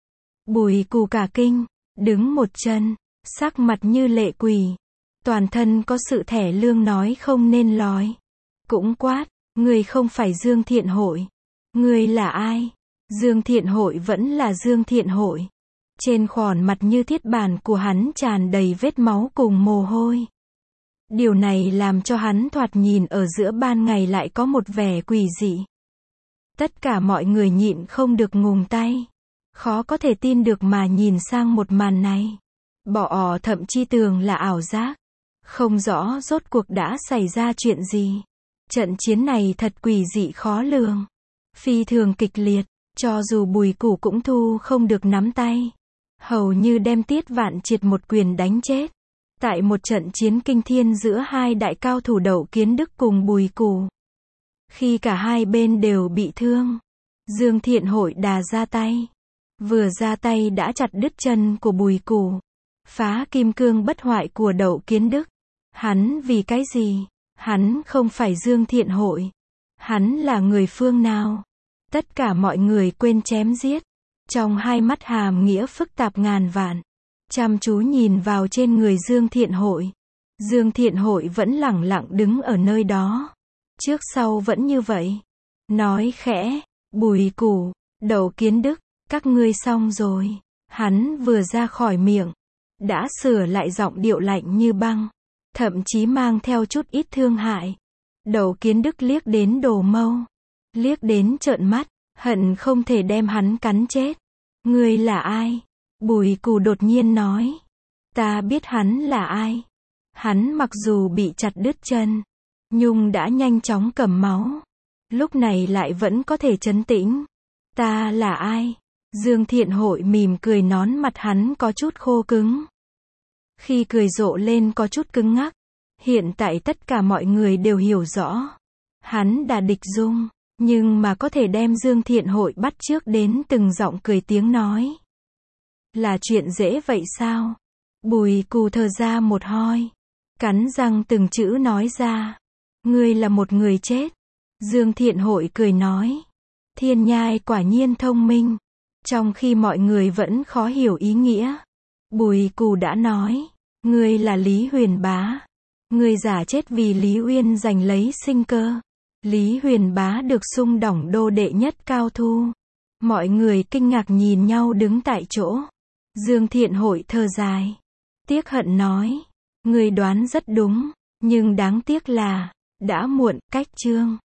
Bùi Cù cả kinh, đứng một chân, sắc mặt như lệ quỷ, toàn thân có sự thẻ lương nói không nên nói. Cũng quát: Ngươi không phải Dương Thiện Hội, ngươi là ai? Dương Thiện Hội vẫn là Dương Thiện Hội. Trên khuôn mặt như thiết bản của hắn tràn đầy vết máu cùng mồ hôi. Điều này làm cho hắn thoạt nhìn ở giữa ban ngày lại có một vẻ quỷ dị. Tất cả mọi người nhịn không được ngùng tay, khó có thể tin được mà nhìn sang một màn này. Bỏ ỏ thậm chí tưởng là ảo giác, không rõ rốt cuộc đã xảy ra chuyện gì. Trận chiến này thật quỷ dị khó lường, phi thường kịch liệt, cho dù Bùi Cù cũng thu không được nắm tay, hầu như đem Tiết Vạn Triệt một quyền đánh chết. Tại một trận chiến kinh thiên giữa hai đại cao thủ Đậu Kiến Đức cùng Bùi Cù, khi cả hai bên đều bị thương, Dương Thiện Hội đà ra tay, vừa ra tay đã chặt đứt chân của Bùi Cù, phá kim cương bất hoại của Đậu Kiến Đức. Hắn vì cái gì? Hắn không phải Dương Thiện Hội. Hắn là người phương nào? Tất cả mọi người quên chém giết, trong hai mắt hàm nghĩa phức tạp ngàn vạn, chăm chú nhìn vào trên người Dương Thiện Hội. Dương Thiện Hội vẫn lẳng lặng đứng ở nơi đó, trước sau vẫn như vậy, nói khẽ: Bùi Cù, Đậu Kiến Đức, các ngươi xong rồi. Hắn vừa ra khỏi miệng, đã sửa lại giọng điệu lạnh như băng, thậm chí mang theo chút ít thương hại. Đậu Kiến Đức liếc đến Đồ Mâu, liếc đến trợn mắt, hận không thể đem hắn cắn chết. Ngươi là ai? Bùi Cù đột nhiên nói. Ta biết hắn là ai. Hắn mặc dù bị chặt đứt chân, nhưng đã nhanh chóng cầm máu, lúc này lại vẫn có thể trấn tĩnh. Ta là ai? Dương Thiện Hội mỉm cười, nón mặt hắn có chút khô cứng, khi cười rộ lên có chút cứng ngắc. Hiện tại tất cả mọi người đều hiểu rõ, hắn đã địch dung, nhưng mà có thể đem Dương Thiện Hội bắt chước đến từng giọng cười tiếng nói, là chuyện dễ vậy sao? Bùi Cù thở ra một hơi, cắn răng từng chữ nói ra. Ngươi là một người chết. Dương Thiện Hội cười nói. Thiên Nhai quả nhiên thông minh. Trong khi mọi người vẫn khó hiểu ý nghĩa, Bùi Cù đã nói. Ngươi là Lý Huyền Bá. Ngươi giả chết vì Lý Uyên giành lấy sinh cơ. Lý Huyền Bá được xung đỏng đô đệ nhất cao thu. Mọi người kinh ngạc nhìn nhau đứng tại chỗ. Dương Thiện Hội thở dài, tiếc hận nói. Ngươi đoán rất đúng, nhưng đáng tiếc là đã muộn. Cách chương